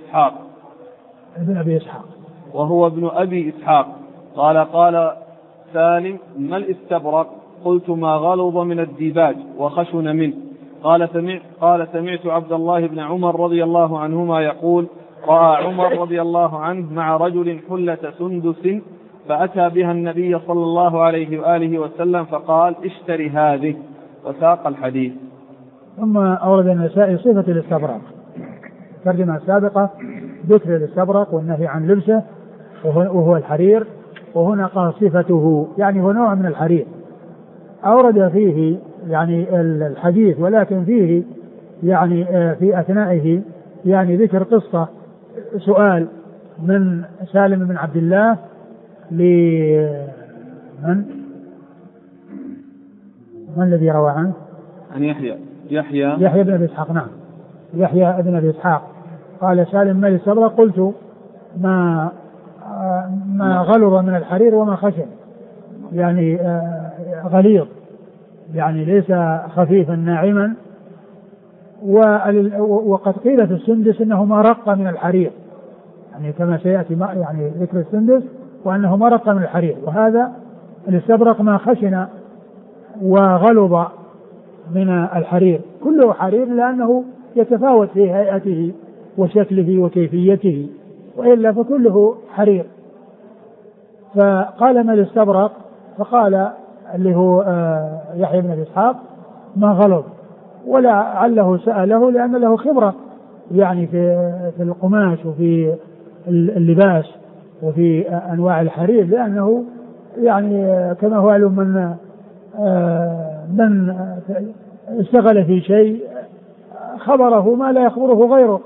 أبي إسحاق قال سالم ما الاستبرق؟ قلت ما غلظ من الديباج وخشن منه. قال سمعت عبد الله بن عمر رضي الله عنهما يقول رأى عمر رضي الله عنه مع رجل حلة سندس فأتى بها النبي صلى الله عليه وآله وسلم فقال اشتري هذه وساق الحديث. ثم أورد النسائي صفة الاستبرق. الترجمة السابقة ذكر الاستبرق والنهي عن لبسه وهو الحرير، وهنا قال صفته يعني هو نوع من الحرير. أورد فيه يعني الحديث، ولكن فيه يعني في أثنائه يعني ذكر قصة سؤال من سالم بن عبد الله من الذي روى عنه؟ عن يحيى بن أبي إسحاق. نعم، يحيى بن أبي إسحاق قال سالم ما الاستبرق؟ قلت ما غلظ من الحرير وما خشن، يعني غليظ، يعني ليس خفيفا ناعما. وقد قيل في السندس انه ما رق من الحرير، يعني كما سيأتي يعني ذكر السندس وانه ما رق من الحرير. وهذا الاستبرق ما خشن وغلظ من الحرير، كله حرير لأنه يتفاوت في هيئته وشكله وكيفيته، وإلا فكله حرير. فقال ما الاستبرق؟ فقال اللي هو يحيى بن أبي إسحاق ما غلظ، ولعله سأله لأن له خبرة يعني في القماش وفي اللباس وفي أنواع الحرير، لأنه يعني كما هو علم من اشتغل في شيء خبره ما لا يخبره غيره.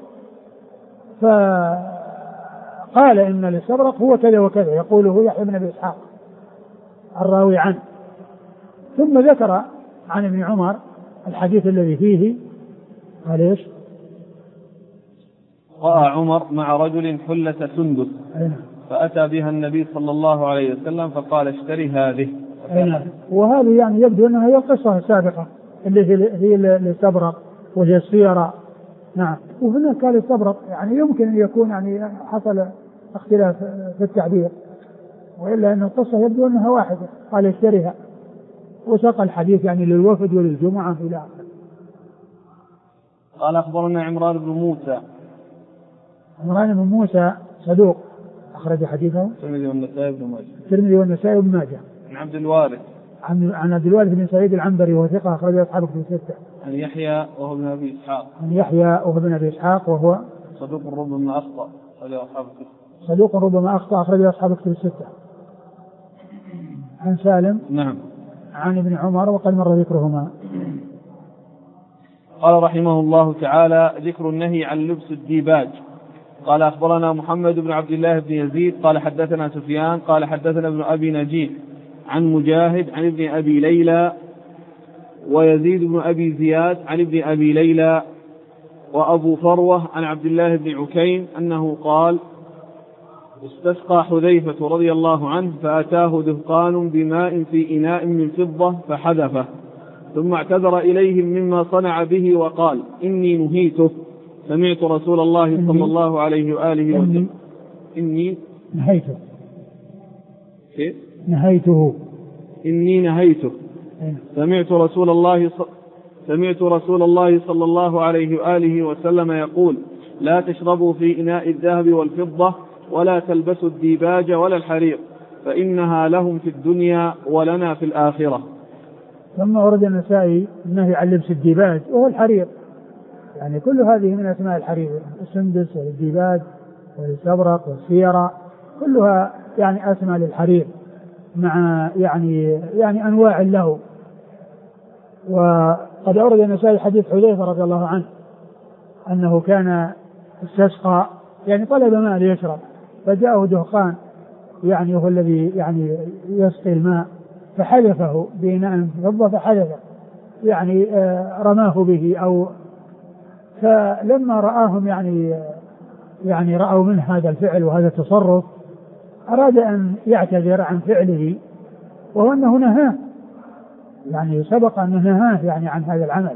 فقال إن الاستبرق هو كذا وكذا، يقوله يحيى بن أبي إسحاق الراوي عنه. ثم ذكر عن ابن عمر الحديث الذي فيه قال ايش؟ رأى عمر مع رجل حلة سندس فأتى بها النبي صلى الله عليه وسلم فقال اشتري هذه. وهذه يعني يبدو أنها هي القصة السابقة اللي هي الاستبرق وهي السيرة. نعم. وهنا كان الاستبرق يعني يمكن أن يكون يعني حصل اختلاف في التعبير، وإلا أن القصة يبدو أنها واحدة. قال اشتريها وساق الحديث يعني للوفد وللجمعة إلى آخره. قال أخبرنا عمران بن موسى. عمران بن موسى صدوق أخرج حديثه الترمذي والنسائي بن ماجه. عن عبد الوارث عن عبد الوارث بن سعيد العنبري وهو ثقة أخرج أصحابه في الستة. عن يحيى وهو ابن أبي إسحاق وهو صدوق ربما أخطأ أخرج أصحابه في الستة. عن سالم نعم عن ابن عمر وقد مر ذكرهما. قال رحمه الله تعالى ذكر النهي عن لبس الديباج. قال أخبرنا محمد بن عبد الله بن يزيد قال حدثنا سفيان قال حدثنا ابن أبي نجيح عن مجاهد عن ابن أبي ليلى ويزيد بن أبي زياد عن ابن أبي ليلى وأبو فروة عن عبد الله بن عكيم أنه قال استسقى حذيفة رضي الله عنه فأتاه دهقان بماء في إناء من فضة فحذفه ثم اعتذر إليهم مما صنع به وقال إني نهيته سمعت رسول الله صلى الله عليه وآله وسلم إني نهيته سمعت رسول الله صلى الله عليه وآله وسلم يقول لا تشربوا في إناء الذهب والفضة ولا تلبسوا الديباج ولا الحرير فإنها لهم في الدنيا ولنا في الآخرة. ثم ورد النسائي النهي عن لبس الديباج وهو الحرير، يعني كل هذه من أسماء الحرير، السندس والديباج والاستبرق والسيرة كلها يعني أسماء للحرير مع يعني أنواع له. وقد أورد النسائي حديث حذيفة رضي الله عنه أنه كان استسقى يعني طلب ماء ليشرب فجاءه دهقان يعني هو الذي يعني يسقي الماء فحذفه بإناء فضة فحذفه يعني رماه به أو فلما رآهم يعني رأوا منه هذا الفعل وهذا التصرف أراد أن يعتذر عن فعله وهو أنه نهاه يعني سبق أنه نهاه يعني عن هذا العمل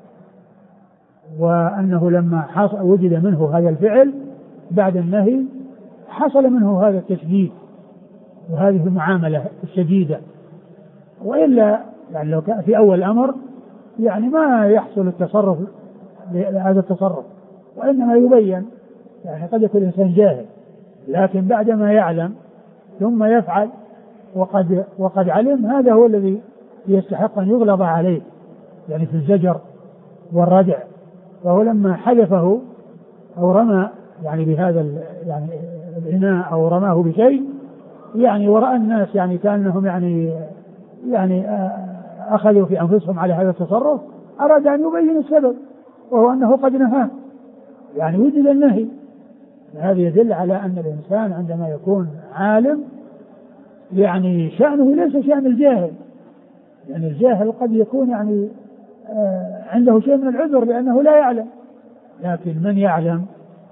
وأنه لما وجد منه هذا الفعل بعد النهي حصل منه هذا التشديد وهذه المعاملة الشديدة وإلا يعني لو كان في أول الأمر يعني ما يحصل التصرف هذا التصرف وإنما يبين يعني قد يكون الإنسان جاهل لكن بعدما يعلم ثم يفعل وقد علم، هذا هو الذي يستحق أن يغلظ عليه يعني في الزجر والردع. فهو لما حذفه أو رمى يعني بهذا يعني الإناء أو رماه بشيء يعني ورأى الناس يعني كأنهم يعني أخذوا في أنفسهم على هذا التصرف، أراد أن يبين السبب وهو أنه قد نهاه، يعني وجد النهي. هذا يدل على أن الإنسان عندما يكون عالم يعني شأنه ليس شأن الجاهل، يعني الجاهل قد يكون يعني عنده شيء من العذر لأنه لا يعلم، لكن من يعلم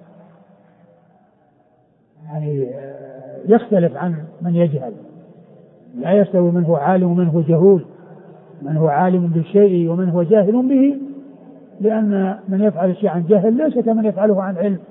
يعني يختلف عن من يجهل، لا يستوي من هو عالم ومن هو جهول، من هو عالم بالشيء ومن هو جاهل به، لأن من يفعل الشيء عن جهل ليس كمن يفعله عن علم.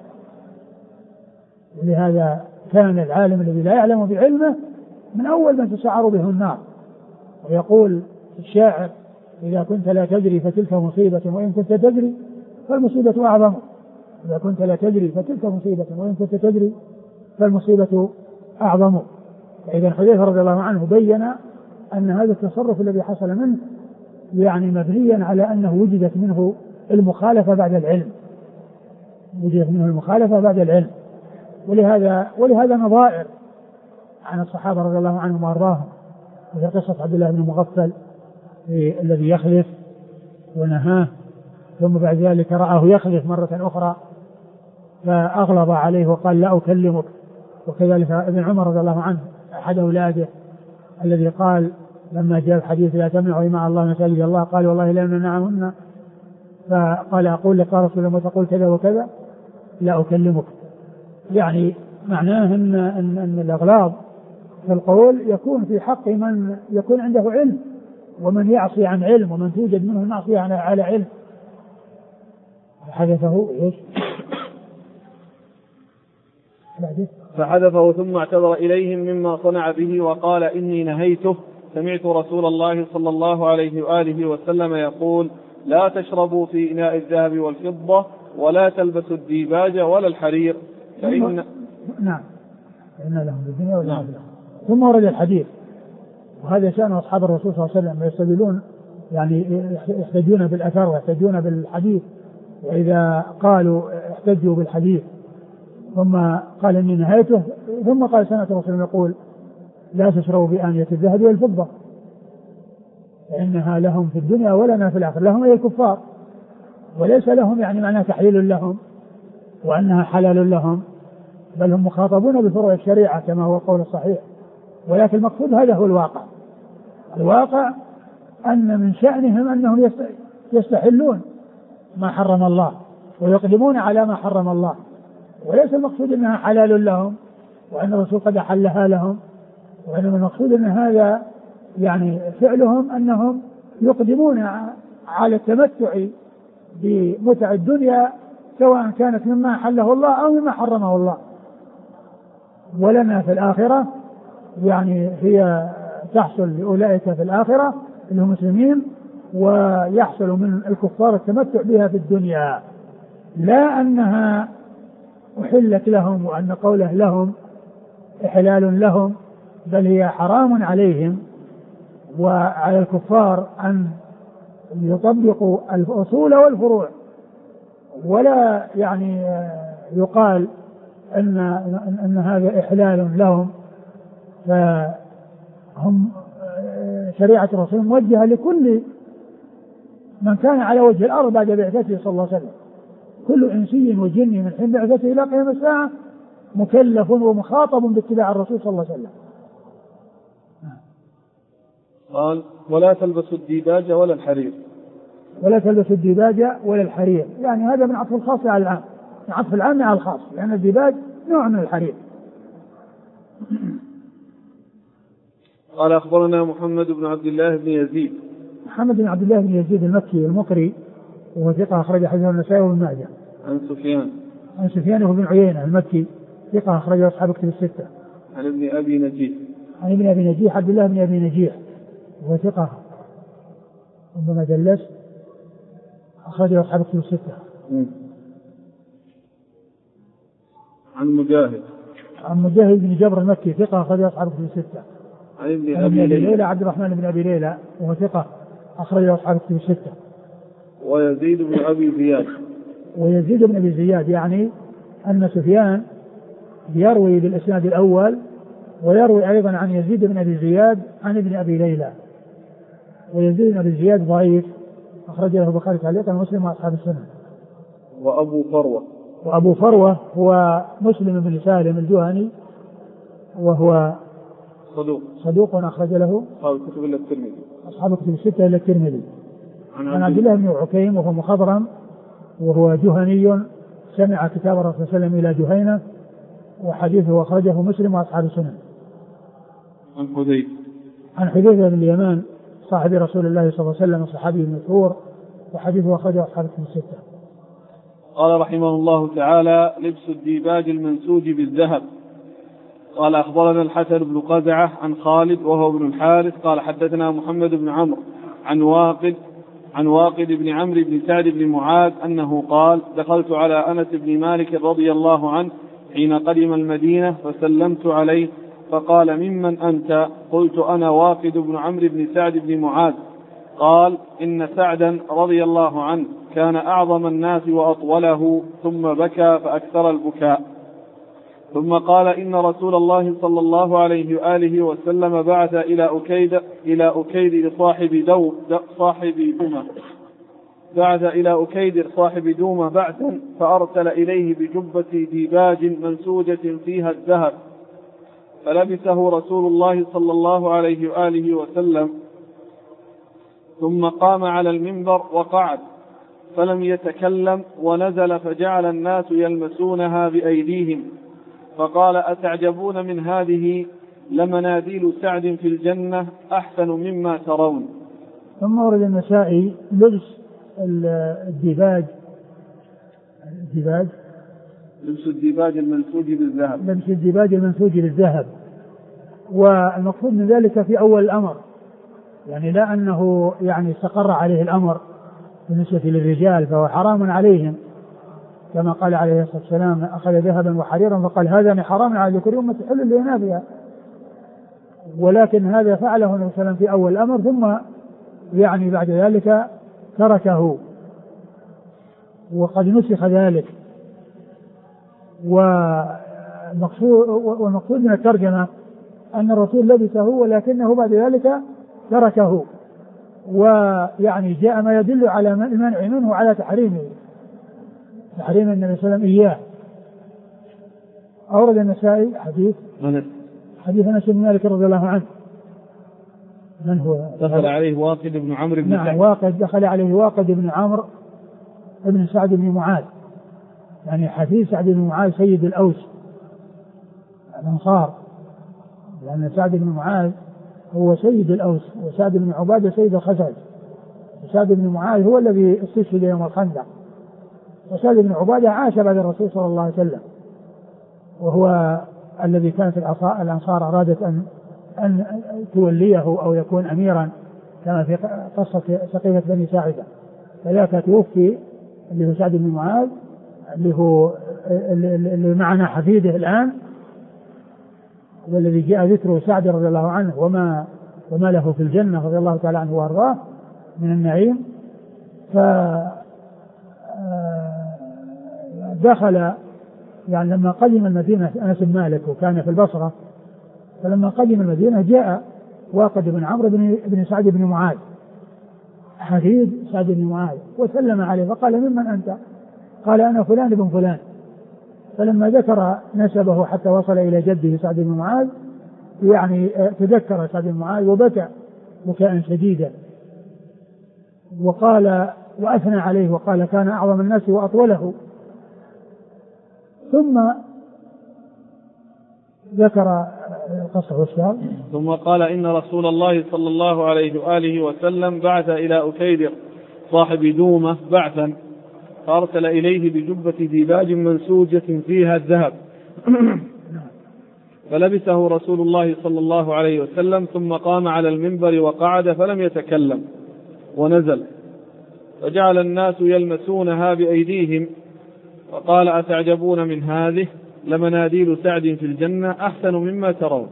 لهذا كان العالم الذي لا يعلم بعلمه من أول من تسعر به النار. ويقول الشاعر: إذا كنت لا تدري فتلك مصيبة وإن كنت تدري فالمصيبة أعظم. إذا كنت لا تدري فتلك مصيبة وإن كنت تدري فالمصيبة أعظم. فإذا حذيفة رضي الله عنه بين أن هذا التصرف الذي حصل منه يعني مبنيا على أنه وجدت منه المخالفة بعد العلم، وجدت منه المخالفة بعد العلم. ولهذا نظائر عن الصحابة رضي الله عنهم وأرضاهم، وهي قصة عبد الله بن مغفل الذي يخلف ونهاه، ثم بعد ذلك رآه يخلف مرة أخرى فأغلظ عليه وقال: لا أكلمك. وكذلك ابن عمر رضي الله عنه أحد أولاده الذي قال لما جاء الحديث: لا تمنعوا إماء الله مساجد الله، قال: والله لا نمنعهن. فقال: أقول لك يا رسول الله تقول كذا وكذا، لا أكلمك. يعني معناه أن الأغلاظ في القول يكون في حق من يكون عنده علم، ومن يعصي عن علم، ومن توجد منه المعصية على علم. فحذفه ثم اعتذر إليهم مما صنع به وقال: إني نهيته، سمعت رسول الله صلى الله عليه وآله وسلم يقول: لا تشربوا في إناء الذهب والفضة، ولا تلبسوا الديباج ولا الحرير فإن نعم فإن لهم الدنيا والآخرة. ثم ورد الحديث، وهذا شأن أصحاب الرسول صلى الله عليه وسلم، يستدلون يعني يحتجون بالأثر ويحتجون بالحديث، وإذا قالوا احتجوا بالحديث ثم قال إني نهيته، ثم قال سمعت الرسول يقول: لا تشربوا بآنية الذهب والفضة فإنها لهم في الدنيا ولنا في الآخرة. لهم أي الكفار، وليس لهم يعني معناه تحليل لهم وأنها حلال لهم، بل هم مخاطبون بفروع الشريعة كما هو القول الصحيح. ولكن المقصود هذا هو الواقع أن من شأنهم أنهم يستحلون ما حرم الله ويقدمون على ما حرم الله، وليس المقصود أنها حلال لهم وأن الرسول قد أحلها لهم، وإنما المقصود أن هذا يعني فعلهم أنهم يقدمون على التمتع بمتع الدنيا سواء كانت مما حله الله أو مما حرمه الله. ولنا في الآخرة يعني هي تحصل لأولئك في الآخرة اللي هم مسلمين، ويحصل من الكفار التمتع بها في الدنيا، لا أنها أحلت لهم وأن قوله لهم إحلال لهم، بل هي حرام عليهم وعلى الكفار أن يطبقوا الأصول والفروع، ولا يعني يقال أن هذا إحلال لهم. فهم شريعة الرسول موجهة لكل من كان على وجه الأرض بعد بعثته صلى الله عليه وسلم، كل إنسي وجني من حين بعثته إلى قيام الساعة مكلف ومخاطب باتباع الرسول صلى الله عليه وسلم. قال: ولا تلبسوا الديباج ولا الحرير. ولا تلبسوا الديباج ولا الحرير، يعني هذا من عطف الخاص على العام، من عطف العام على الخاص، لأن الديباج نوع من الحرير. قال: أخبرنا محمد بن عبد الله بن يزيد. محمد بن عبد الله بن يزيد المكي المقري، وهو ثقة أخرج حديثه النسائي وابن ماجه. عن سفيان بن عيينة المكي ثقة أخرج أصحاب كتب الستة. عن ابن أبي نجيح عبد الله بن أبي نجيح، وهو ثقة ربما جلس، أخرج أصحاب كتب الستة. عن عن مجاهد بن جبر المكي ثقة أخرج أصحاب الكتب الستة. عن ابن أبي ليلى عبد الرحمن بن أبي ليلى وهو ثقة أخرج أصحاب الكتب الستة. ويزيد بن أبي زياد. ويزيد بن أبي زياد يعني أن سفيان يروي بالإسناد الأول ويروي أيضا عن يزيد بن أبي زياد عن ابن أبي ليلى. ويزيد بن أبي زياد ضعيف أخرج له البخاري تعليقا ومسلم وأصحاب السنن. وأبو فروة هو مسلم بن سالم الجهني وهو صدوق أخرج له أصحاب الكتب الستة إلا الترمذي. عن عبد الله بن عكيم وهو مخضرم وهو جهني سمع كتاب الرسول صلى الله عليه وسلم إلى جهينة وحديثه أخرجه مسلم وأصحاب السنن. عن حذيفة بن اليمان صاحب رسول الله صلى الله عليه وسلم الصحابي المشهور وحديثه أخرجه أصحاب الكتب الستة. قال رحمه الله تعالى: لبس الديباج المنسوج بالذهب. قال أخبرنا الحسن بن قزعة عن خالد وهو ابن الحارث قال حدثنا محمد بن عمرو عن واقد بن عمرو بن سعد بن معاذ أنه قال: دخلت على أنس بن مالك رضي الله عنه حين قدم المدينة فسلمت عليه فقال: ممن أنت؟ قلت: أنا واقد بن عمرو بن سعد بن معاذ. قال: إن سعدا رضي الله عنه كان أعظم الناس وأطوله، ثم بكى فأكثر البكاء، ثم قال: إن رسول الله صلى الله عليه وآله وسلم بعث إلى أكيد صاحب دومة بعثا فأرسل إليه بجبة ديباج منسوجة فيها الذهب، فلبسه رسول الله صلى الله عليه وآله وسلم، ثم قام على المنبر وقعد فلم يتكلم ونزل فجعل الناس يلمسونها بأيديهم، فقال: أتعجبون من هذه؟ لمناديل سعد في الجنة أحسن مما ترون. ثم ورد النسائي لبس الديباج لبس الديباج المنسوج بالذهب. والمقصود من ذلك في أول الأمر، يعني لا أنه يعني استقر عليه الأمر بالنسبة للرجال فهو حرام عليهم، كما قال عليه الصلاة والسلام: أخذ ذهبا وحريرا فقال: هذا حرام على ذكر أمة حل لإناثها. ولكن هذا فعله النبي صلى الله عليه وسلم في أول الأمر، ثم يعني بعد ذلك تركه وقد نسخ ذلك. والمقصود من الترجمة أن الرسول لبسه ولكنه بعد ذلك تركه، ويعني جاء ما يدل على المنع منه وعلى تحريم النبي صلى الله عليه وسلم إياه. أورد النسائي حديث أنس بن مالك رضي الله عنه. من هو؟ دخل عليه واقد بن عمرو بن سعد. دخل عليه واقد بن عمرو بن سعد بن معاذ، يعني حديث سعد بن معاذ سيد الأوس الأنصار، لأن سعد بن معاذ هو سيد الأوس، وسعد بن عبادة سيد الخزرج. وسعد بن معاذ هو الذي استشهد يوم الخندق، وسعد بن عبادة عاش بعد الرسول صلى الله عليه وسلم، وهو الذي كانت الأنصار أرادت أن توليه أو يكون أميرا، كما في قصة سقيفة بني ساعدة. فذاك توفي اللي هو سعد بن معاذ اللي معنا حفيده الآن، والذي جاء ذكره سعد رضي الله عنه وما له في الجنة رضي الله تعالى عنه وارضاه من النعيم. فدخل يعني لما قدم المدينة أنس بن مالك وكان في البصرة، فلما قدم المدينة جاء واقد بن عمرو بن سعد بن معاذ حفيد سعد بن معاذ وسلم عليه فقال: ممن أنت؟ قال: أنا فلان بن فلان. فلما ذكر نسبه حتى وصل إلى جده سعد بن معاذ يعني تذكر سعد بن معاذ وبكى بكاء شديدا، وقال وأثنى عليه وقال: كان أعظم الناس وأطوله. ثم ذكر القصة والشهر. ثم قال: إن رسول الله صلى الله عليه وآله وسلم بعث إلى أكيدر صاحب دومة بعثا فأرسل إليه بجبة ديباج منسوجة فيها الذهب فلبسه رسول الله صلى الله عليه وسلم، ثم قام على المنبر وقعد فلم يتكلم ونزل فجعل الناس يلمسونها بأيديهم، وقال: أتعجبون من هذه؟ لمناديل سعد في الجنة أحسن مما ترون.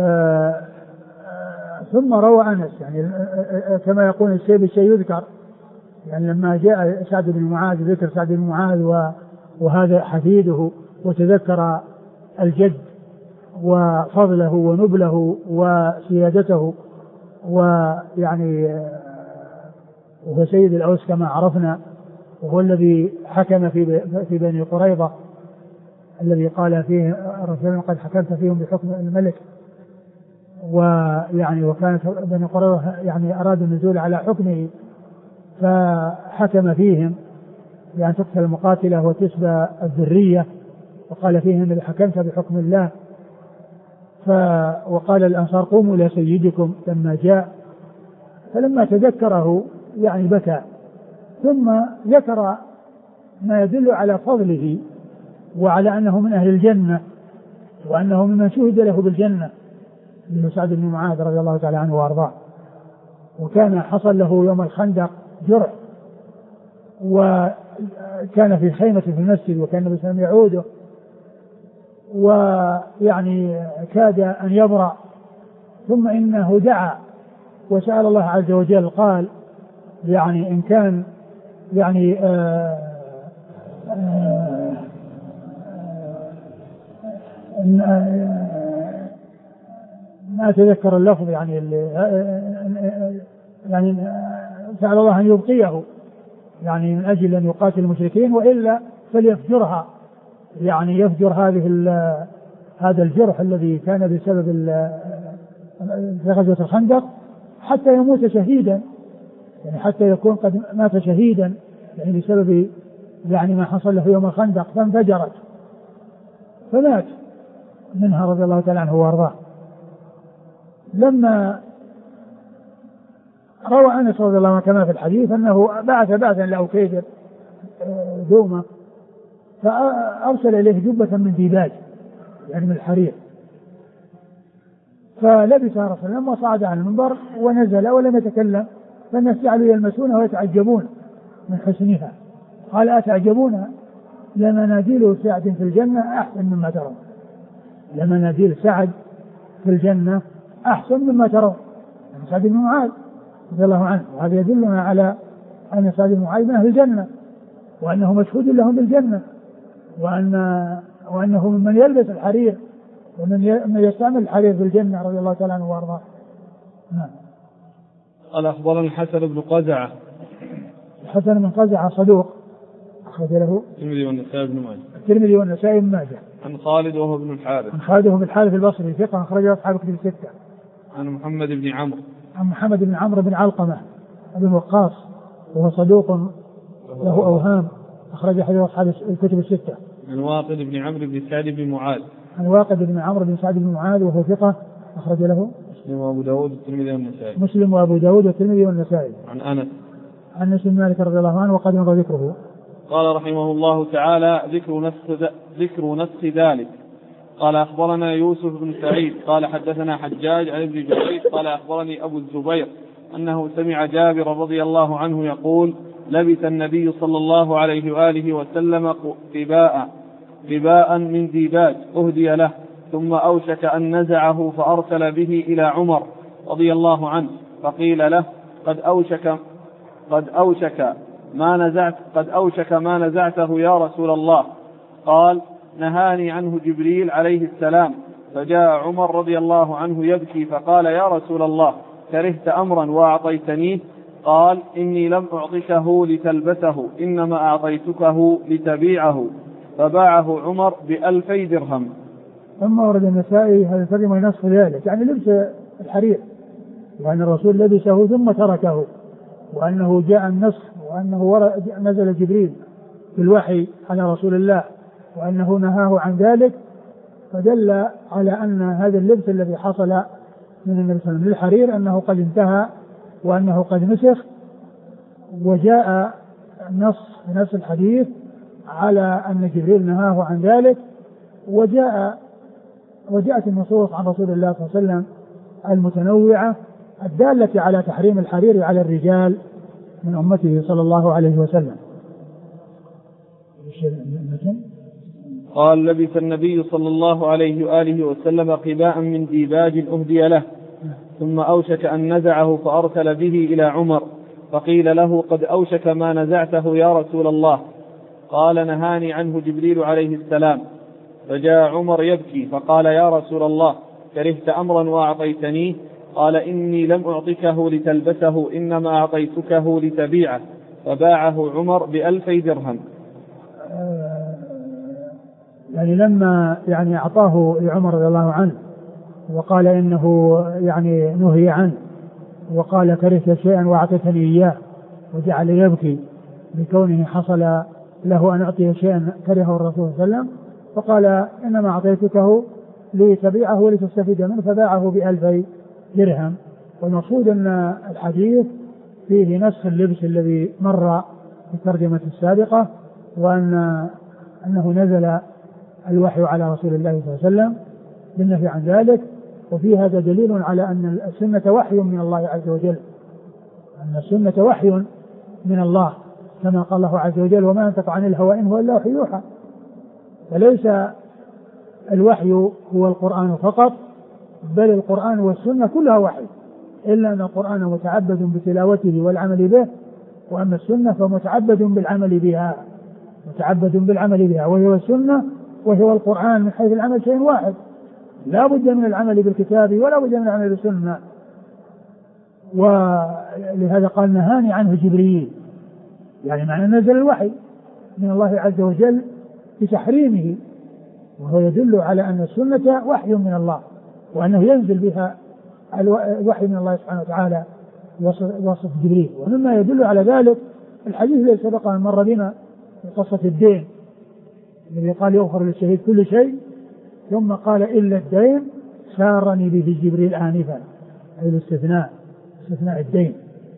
ثم روى أنس يعني كما يقول الشيء بالشيء يذكر، يعني لما جاء سعد بن معاذ ذكر سعد بن معاذ وهذا حفيده وتذكر الجد وفضله ونبله وسيادته ويعني وهو سيد الأوس كما عرفنا، وهو الذي حكم في بني قريظة الذي قال فيه الرسول قد حكمت فيهم بحكم الملك، ويعني وكانت بني قريظة يعني أرادوا النزول على حكمه فحكم فيهم يعني تقتل المقاتلة وتسبى الذرية، وقال فيهم الذي حكمت بحكم الله. وقال الأنصار قوموا إلى سيدكم لما جاء، فلما تذكره يعني بكى، ثم ذكر ما يدل على فضله وعلى أنه من أهل الجنة وأنه ممن شهد له بالجنة من سعد بن معاذ رضي الله تعالى عنه وأرضاه. وكان حصل له يوم الخندق جرح، وكان في خيمة في المسجد وكان النبي صلى الله عليه وسلم يعوده، ويعني كاد أن يبرأ، ثم إنه دعا وسأل الله عز وجل قال يعني إن كان يعني ما أتذكر اللفظ يعني سأل الله أن يبقيه يعني من أجل أن يقاتل المشركين وإلا فليفجرها، يعني يفجر هذا الجرح الذي كان بسبب في غزوة الخندق حتى يموت شهيدا، يعني حتى يكون قد مات شهيدا يعني بسبب يعني ما حصل له يوم الخندق، فانفجرت فمات منها رضي الله تعالى عنه وارضاه. لما روى أنس رضي الله عنه كما في الحديث أنه بعثا لأوكيدر دومة فأرسل إليه جبة من ديباج يعني من الحرير، فلبسها رسول الله لما صعد عن المنبر ونزل ولم يتكلم، فالناس جعلوا يلمسونها ويتعجبون من حسنها، قال أتعجبون لمناديل سعد في الجنة أحسن مما ترون، لمناديل سعد في الجنة أحسن مما ترون، يعني سعد بن معاذ رضي الله عنه، وهذا يدلنا على أن سعد بن معاذ من أهل الجنة وأنه مشهود لهم بالجنة وأنه ممن يلبس الحرير ومن يستعمل الحرير في الجنة رضي الله تعالى عنه وارضاه. قال أخبرنا الحسن بن قزعة. الحسن بن قزعة صدوق أخرج له الترمذي والنسائي بن ماجه. عن خالد وهو ابن الحارث. عن خالد وهو ابن الحارث البصري ثقة أخرجه أصحاب كتب الستة. عن محمد بن عمرو. عن محمد بن عمرو بن علقمة بن وقاص وهو صدوق له أوهام أخرج حديث أصحاب الكتب الستة. عن واقد بن عمرو بن سعد بن معاذ. عن واقد بن عمرو بن سعد بن معاذ وهو ثقة أخرج له مسلم وأبو داود والترمذي والنسائي. مسلم وأبو داود والترمذي والنسائي. عن أنس. عن أنس بن مالك رضي الله عنه وقد مضى ذكره. قال رحمه الله تعالى ذكر نسخ ذلك. قال أخبرنا يوسف بن سعيد قال حدثنا حجاج عن ابن جريج قال أخبرني أبو الزبير أنه سمع جابر رضي الله عنه يقول لبث النبي صلى الله عليه وآله وسلم قباء من ديباج أهدي له ثم أوشك أن نزعه فأرسل به إلى عمر رضي الله عنه فقيل له قد أوشك ما نزعته يا رسول الله. قال نهاني عنه جبريل عليه السلام. فجاء عمر رضي الله عنه يبكي فقال يا رسول الله كرهت أمرا وأعطيتنيه؟ قال إني لم أعطيكه لتلبسه إنما أعطيتكه لتبيعه. فباعه عمر ب2000 درهم. ثم ورد النسائي هذا ترجمة نسخ ذلك يعني لبس الحرير، وأن الرسول لبسه ثم تركه، وأنه جاء النسخ، وأنه نزل جبريل بالوحي على رسول الله وأنه نهاه عن ذلك، فدل على أن هذا اللبس الذي حصل من النبي صلى الله عليه وسلم للحرير أنه قد انتهى وأنه قد نسخ. وجاء نص الحديث على أن جبريل نهاه عن ذلك، وجاءت النصوص عن رسول الله صلى الله عليه وسلم المتنوعة الدالة على تحريم الحرير على الرجال من أمته صلى الله عليه وسلم. قال لبس النبي صلى الله عليه وآله وسلم قباء من ديباج أهدي له، ثم أوشك أن نزعه فأرسل به إلى عمر، فقيل له قد أوشك ما نزعته يا رسول الله. قال نهاني عنه جبريل عليه السلام. فجاء عمر يبكي فقال يا رسول الله كرهت أمرا وأعطيتنيه؟ قال إني لم أعطكه لتلبسه، إنما أعطيتكه لتبيعه. فباعه عمر ب2000 درهم. يعني لما أعطاه لعمر رضي الله عنه وقال إنه نهي عنه، وقال كرهت شيئا وأعطيتني إياه، وجعل يبكي بكونه حصل له أن أعطيه شيئا كرهه الرسول صلى الله عليه وسلم، فقال إنما أعطيتكه لتبيعه ولتستفيد منه، فباعه ب2000 درهم. والمقصود أن الحديث فيه نسخ اللبس الذي مر في الترجمة السابقة، وأنه نزل الوحي على رسول الله صلى الله عليه وسلم بالنهي عن ذلك. وفي هذا دليل على أن السنة وحي من الله عز وجل، أن السنة وحي من الله، كما قال الله عز وجل وما ينطق عن الهوى إن هو إلا وحي يوحى. فليس الوحي هو القرآن فقط، بل القرآن والسنة كلها وحي، إلا أن القرآن متعبد بتلاوته والعمل به، وأما السنة فمتعبد بالعمل بها، وهي السنة وهو القرآن من حيث العمل شيء واحد، لا بد من العمل بالكتاب ولا بد من العمل بالسنة. ولهذا قال نهاني عنه جبريل، معنى نزل الوحي من الله عز وجل بتحريمه، وهو يدل على أن السنة وحي من الله، وأنه ينزل بها الوحي من الله سبحانه وتعالى وصف جبريل. ومما يدل على ذلك الحديث الذي سبق أن مر بنا في قصة الدين، الذي قال يغفر للشهيد كل شيء، ثم قال إلا الدين سارني به جبريل آنفا، أي الاستثناء الدين.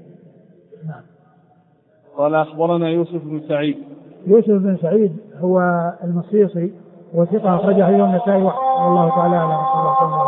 قال أخبرنا يوسف بن سعيد هو المصيصي وثقة أخرجه النسائي والله تعالى أعلم.